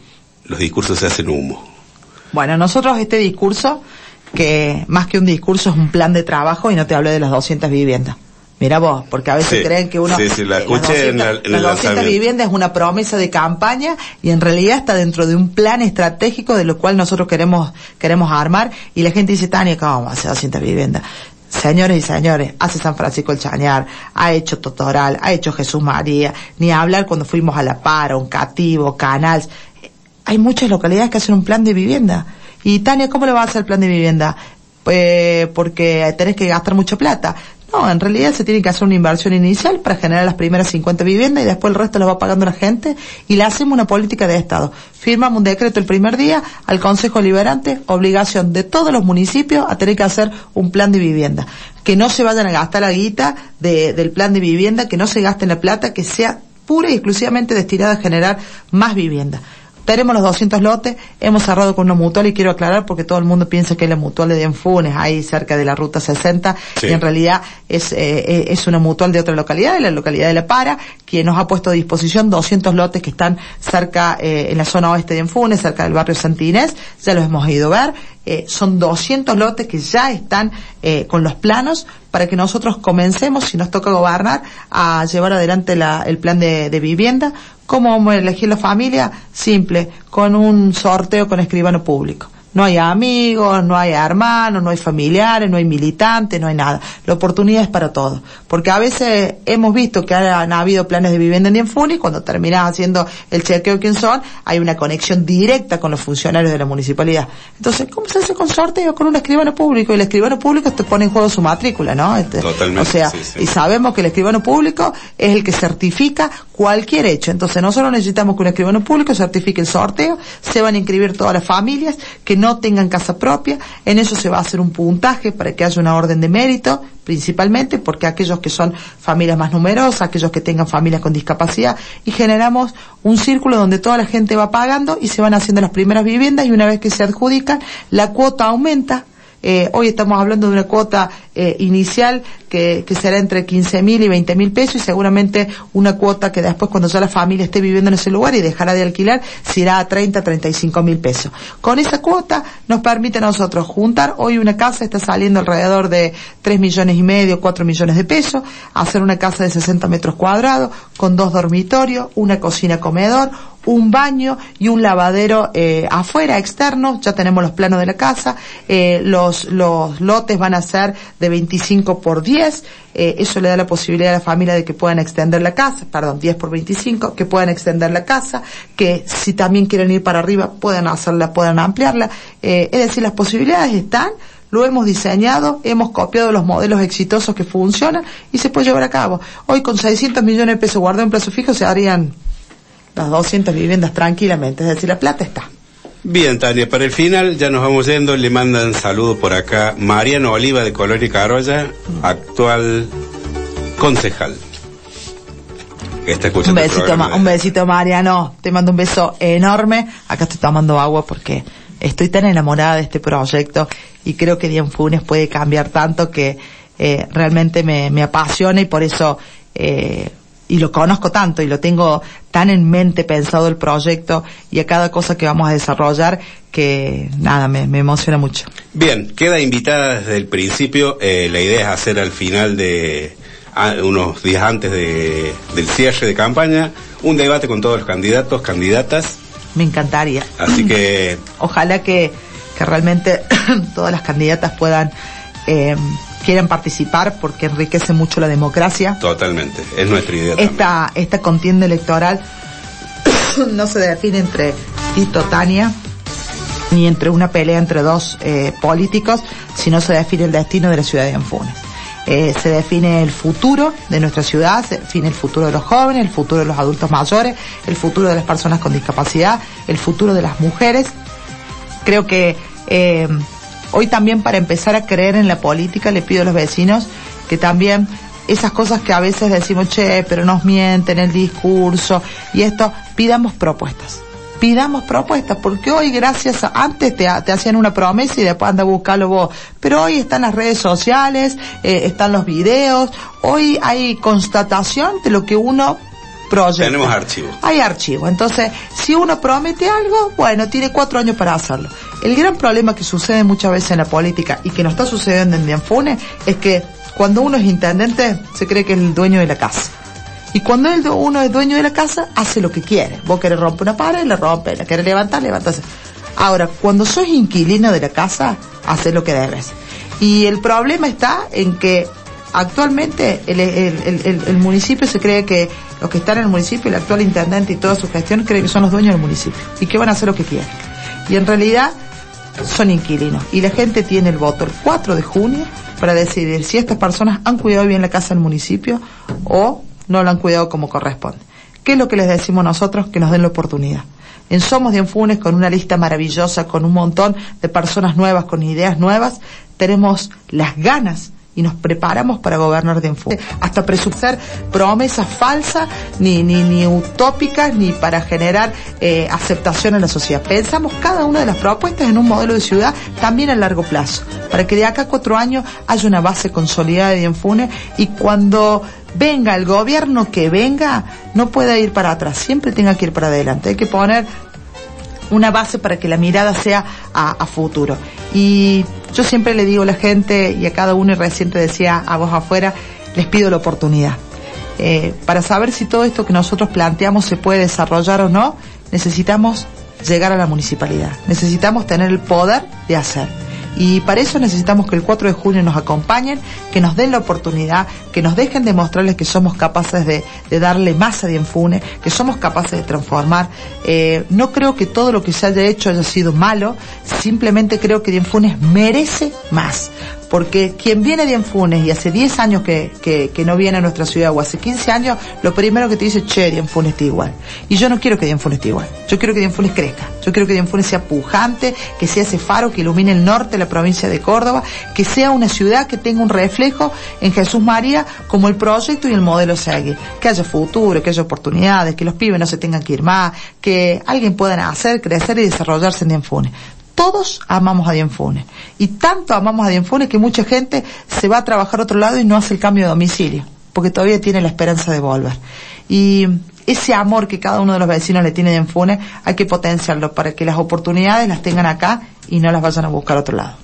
los discursos se hacen humo. Bueno, nosotros este discurso, que más que un discurso es un plan de trabajo, y no te hablo de las doscientas viviendas. Mira vos, porque a veces sí, creen que uno... Sí, sí, la escuché doscientas, en, la, en las el doscientas viviendas es una promesa de campaña, y en realidad está dentro de un plan estratégico de lo cual nosotros queremos queremos armar, y la gente dice, Tania, ¿cómo vamos a hacer doscientas viviendas? Señores y señores, hace San Francisco el Chañar, ha hecho Totoral, ha hecho Jesús María, ni hablar cuando fuimos a La Para, un Cativo, Canals. Hay muchas localidades que hacen un plan de vivienda. Y Tania, ¿cómo le va a hacer el plan de vivienda? Pues porque tenés que gastar mucha plata. No, en realidad se tiene que hacer una inversión inicial para generar las primeras cincuenta viviendas, y después el resto lo va pagando la gente, y le hacemos una política de Estado. Firmamos un decreto el primer día al Consejo Liberante, obligación de todos los municipios a tener que hacer un plan de vivienda. Que no se vayan a gastar la guita de, del plan de vivienda, que no se gasten la plata, que sea pura y exclusivamente destinada a generar más vivienda. Tenemos los doscientos lotes, hemos cerrado con una mutual, y quiero aclarar porque todo el mundo piensa que es la mutual de Dianfunes, ahí cerca de la ruta sesenta, sí. Y en realidad es eh, es una mutual de otra localidad, de la localidad de La Para, quien nos ha puesto a disposición doscientos lotes que están cerca, eh, en la zona oeste de Dianfunes, cerca del barrio Santa Inés, ya los hemos ido a ver. Eh, son doscientos lotes que ya están eh, con los planos para que nosotros comencemos, si nos toca gobernar, a llevar adelante la, el plan de, de vivienda. ¿Cómo vamos a elegir la familia? Simple, con un sorteo con escribano público. No hay amigos, no hay hermanos, no hay familiares, no hay militantes, no hay nada. La oportunidad es para todos. Porque a veces hemos visto que han habido planes de vivienda en Dianfunes, y cuando terminas haciendo el chequeo de quién son, hay una conexión directa con los funcionarios de la municipalidad. Entonces, ¿cómo se hace con sorteo? Con un escribano público. Y el escribano público te pone en juego su matrícula, ¿no? Este, Totalmente. O sea, sí, sí. Y sabemos que el escribano público es el que certifica cualquier hecho. Entonces, nosotros necesitamos que un escribano público certifique el sorteo, se van a inscribir todas las familias que no tengan casa propia, en eso se va a hacer un puntaje para que haya una orden de mérito, principalmente porque aquellos que son familias más numerosas, aquellos que tengan familias con discapacidad, y generamos un círculo donde toda la gente va pagando y se van haciendo las primeras viviendas, y una vez que se adjudican, la cuota aumenta. Eh, hoy estamos hablando de una cuota eh, inicial que, que será entre quince mil y veinte mil pesos, y seguramente una cuota que después, cuando ya la familia esté viviendo en ese lugar y dejará de alquilar, se irá a treinta, treinta y cinco mil pesos. Con esa cuota nos permite a nosotros juntar, hoy una casa está saliendo alrededor de tres millones y medio, cuatro millones de pesos, hacer una casa de sesenta metros cuadrados, con dos dormitorios, una cocina comedor, un baño y un lavadero eh, afuera, externo. Ya tenemos los planos de la casa. Eh, los los lotes van a ser de veinticinco por diez. Eh, eso le da la posibilidad a la familia de que puedan extender la casa, perdón, diez por veinticinco, que puedan extender la casa, que si también quieren ir para arriba puedan hacerla, puedan ampliarla. Eh, es decir, las posibilidades están. Lo hemos diseñado, hemos copiado los modelos exitosos que funcionan, y se puede llevar a cabo. Hoy, con seiscientos millones de pesos guardados en plazo fijo, se harían las doscientas viviendas tranquilamente. Es decir, la plata está. Bien, Tania, para el final ya nos vamos yendo. Le mandan saludo por acá Mariano Oliva, de Colonia Carolla, actual concejal. Está escuchando un besito, ma- un besito, Mariano. Te mando un beso enorme. Acá estoy tomando agua porque estoy tan enamorada de este proyecto, y creo que Dianfunes puede cambiar tanto que eh, realmente me, me apasiona, y por eso eh, y lo conozco tanto y lo tengo tan en mente pensado el proyecto y a cada cosa que vamos a desarrollar, que nada, me, me emociona mucho. Bien, queda invitada desde el principio. Eh, la idea es hacer al final de a, unos días antes de, del cierre de campaña un debate con todos los candidatos, candidatas. Me encantaría. Así que ojalá que, que realmente todas las candidatas puedan eh, quieran participar, porque enriquece mucho la democracia. Totalmente, es nuestra idea. Esta también. esta contienda electoral no se define entre Tito, Tania, ni entre una pelea entre dos eh, políticos, sino se define el destino de la ciudad de Dianfunes. Eh, se define el futuro de nuestra ciudad, se define el futuro de los jóvenes, el futuro de los adultos mayores, el futuro de las personas con discapacidad, el futuro de las mujeres. Creo que eh, hoy también, para empezar a creer en la política, le pido a los vecinos que también esas cosas que a veces decimos, che, pero nos mienten el discurso y esto, pidamos propuestas. Pidamos propuestas, porque hoy, gracias a, antes te, te hacían una promesa y después anda a buscarlo vos, pero hoy están las redes sociales, eh, están los videos, hoy hay constatación de lo que uno proyectos. Tenemos archivos. Hay archivos. Entonces, si uno promete algo, bueno, tiene cuatro años para hacerlo. El gran problema que sucede muchas veces en la política y que nos está sucediendo en Dianfune es que cuando uno es intendente se cree que es el dueño de la casa. Y cuando uno es dueño de la casa, hace lo que quiere. Vos querés romper una pared, la rompe. La querés levantar, levantás. Ahora, cuando sos inquilino de la casa, haces lo que debes. Y el problema está en que actualmente el, el, el, el municipio se cree que los que están en el municipio, el actual intendente y toda su gestión, creen que son los dueños del municipio y que van a hacer lo que quieren. Y en realidad son inquilinos. Y la gente tiene el voto el cuatro de junio para decidir si estas personas han cuidado bien la casa del municipio o no lo han cuidado como corresponde. ¿Qué es lo que les decimos nosotros? Que nos den la oportunidad. En Somos Dianfune, con una lista maravillosa, con un montón de personas nuevas, con ideas nuevas, tenemos las ganas y nos preparamos para gobernar Dianfune. Hasta presupuestar promesas falsas, ni, ni, ni utópicas, ni para generar eh, aceptación en la sociedad. Pensamos cada una de las propuestas en un modelo de ciudad también a largo plazo, para que de acá a cuatro años haya una base consolidada de Dianfune y cuando venga el gobierno que venga, no pueda ir para atrás, siempre tenga que ir para adelante. Hay que poner una base para que la mirada sea a, a futuro. Y yo siempre le digo a la gente, y a cada uno, y recién te decía a vos afuera, les pido la oportunidad. Eh, para saber si todo esto que nosotros planteamos se puede desarrollar o no, necesitamos llegar a la municipalidad. Necesitamos tener el poder de hacer. Y para eso necesitamos que el cuatro de junio nos acompañen, que nos den la oportunidad, que nos dejen demostrarles que somos capaces de, de darle más a Dianfune, que somos capaces de transformar. Eh, no creo que todo lo que se haya hecho haya sido malo, simplemente creo que Dianfune merece más. Porque quien viene a Dianfune y hace diez años que, que, que no viene a nuestra ciudad, o hace quince años, lo primero que te dice, che, Dianfune está igual. Y yo no quiero que Dianfune esté igual. Yo quiero que Dianfune crezca. Yo quiero que Dianfune sea pujante, que sea ese faro que ilumine el norte de la provincia de Córdoba, que sea una ciudad que tenga un reflejo en Jesús María como el proyecto y el modelo seguir. Que haya futuro, que haya oportunidades, que los pibes no se tengan que ir más, que alguien pueda nacer, crecer y desarrollarse en Dianfune. Todos amamos a Dianfune. Y tanto amamos a Dianfune que mucha gente se va a trabajar a otro lado y no hace el cambio de domicilio, porque todavía tiene la esperanza de volver. Y ese amor que cada uno de los vecinos le tiene a Dianfune, hay que potenciarlo para que las oportunidades las tengan acá y no las vayan a buscar a otro lado.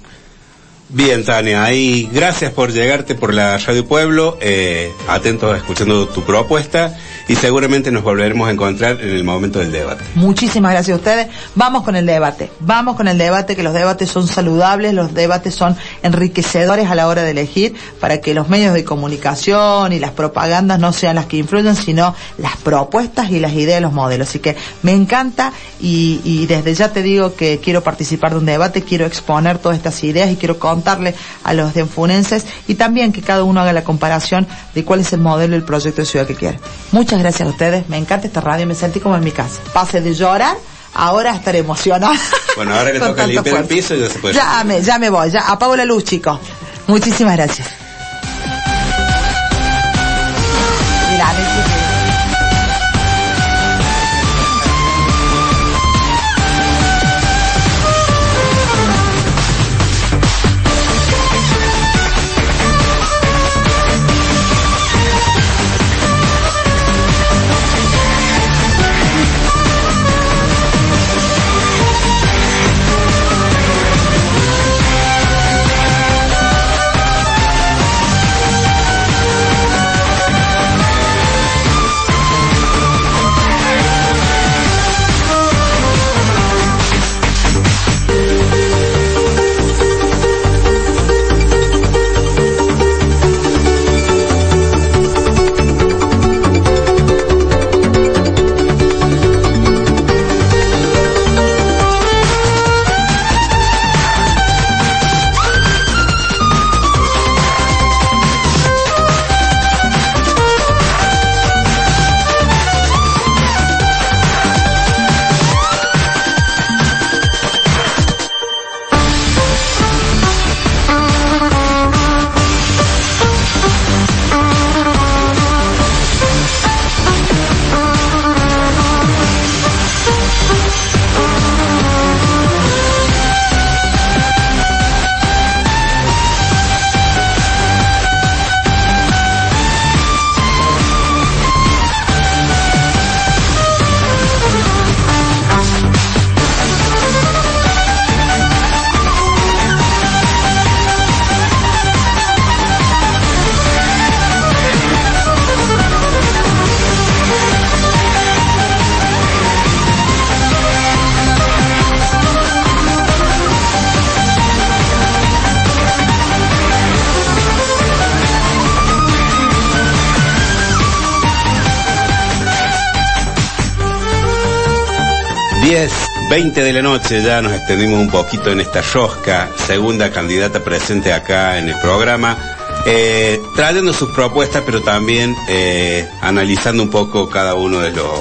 Bien, Tania, ahí gracias por llegarte por la Radio Pueblo, eh, atentos escuchando tu propuesta y seguramente nos volveremos a encontrar en el momento del debate. Muchísimas gracias a ustedes. Vamos con el debate, vamos con el debate, que los debates son saludables, los debates son enriquecedores a la hora de elegir, para que los medios de comunicación y las propagandas no sean las que influyen, sino las propuestas y las ideas, los modelos. Así que me encanta y, y desde ya te digo que quiero participar de un debate, quiero exponer todas estas ideas y quiero contarle a los dianfunenses y también que cada uno haga la comparación de cuál es el modelo y el proyecto de ciudad que quiere. Muchas gracias a ustedes, me encanta esta radio, me sentí como en mi casa. Pase de llorar, ahora a estar emocionada. Bueno, ahora le toca limpiar el piso y ya se puede. Ya me, ya me voy, ya apago la luz, chicos. Muchísimas gracias. Mira, diez, veinte de la noche, ya nos extendimos un poquito en esta rosca, segunda candidata presente acá en el programa, eh, trayendo sus propuestas, pero también eh, analizando un poco cada uno de los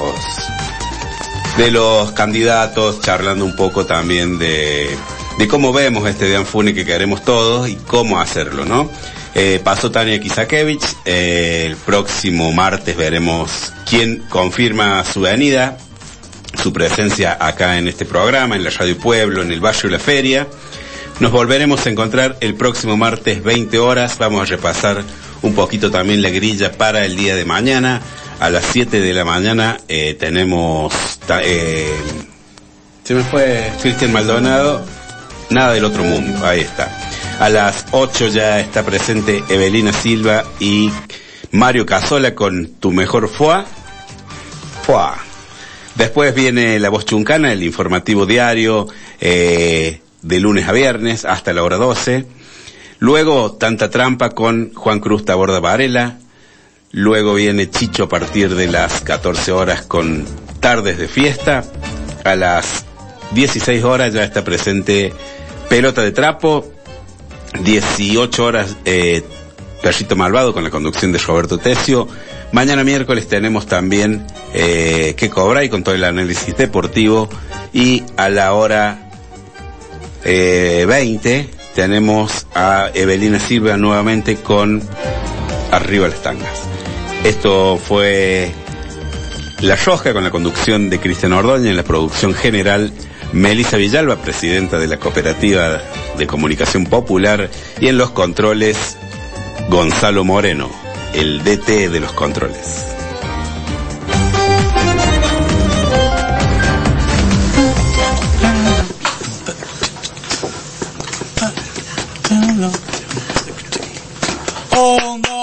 de los candidatos, charlando un poco también de, de cómo vemos este de Anfune que queremos todos y cómo hacerlo, ¿no? Eh, pasó Tania Kisakevich, eh, el próximo martes veremos quién confirma su venida, su presencia acá en este programa, en la Radio Pueblo, en el barrio La Feria. Nos volveremos a encontrar el próximo martes veinte horas, vamos a repasar un poquito también la grilla para el día de mañana. A las siete de la mañana eh, tenemos, eh, se me fue Cristian Maldonado, Nada del Otro Mundo, ahí está. A las ocho ya está presente Evelina Silva y Mario Casola con Tu Mejor Foie. Foie. Después viene La Voz Chuncana, el informativo diario, eh, de lunes a viernes hasta la hora doce. Luego Tanta Trampa con Juan Cruz Taborda Varela. Luego viene Chicho a partir de las catorce horas con Tardes de Fiesta. A las dieciséis horas ya está presente Pelota de Trapo. dieciocho horas, eh, Perrito Malvado con la conducción de Roberto Tesio. Mañana miércoles tenemos también eh, Que Cobra y con todo el análisis deportivo. Y a la hora eh, veinte tenemos a Evelina Silva nuevamente con Arriba las Tangas. Esto fue La Rosca con la conducción de Cristian Ordóñez, en la producción general Melissa Villalba, presidenta de la Cooperativa de Comunicación Popular, y en los controles Gonzalo Moreno, el D T de los controles. Oh, no.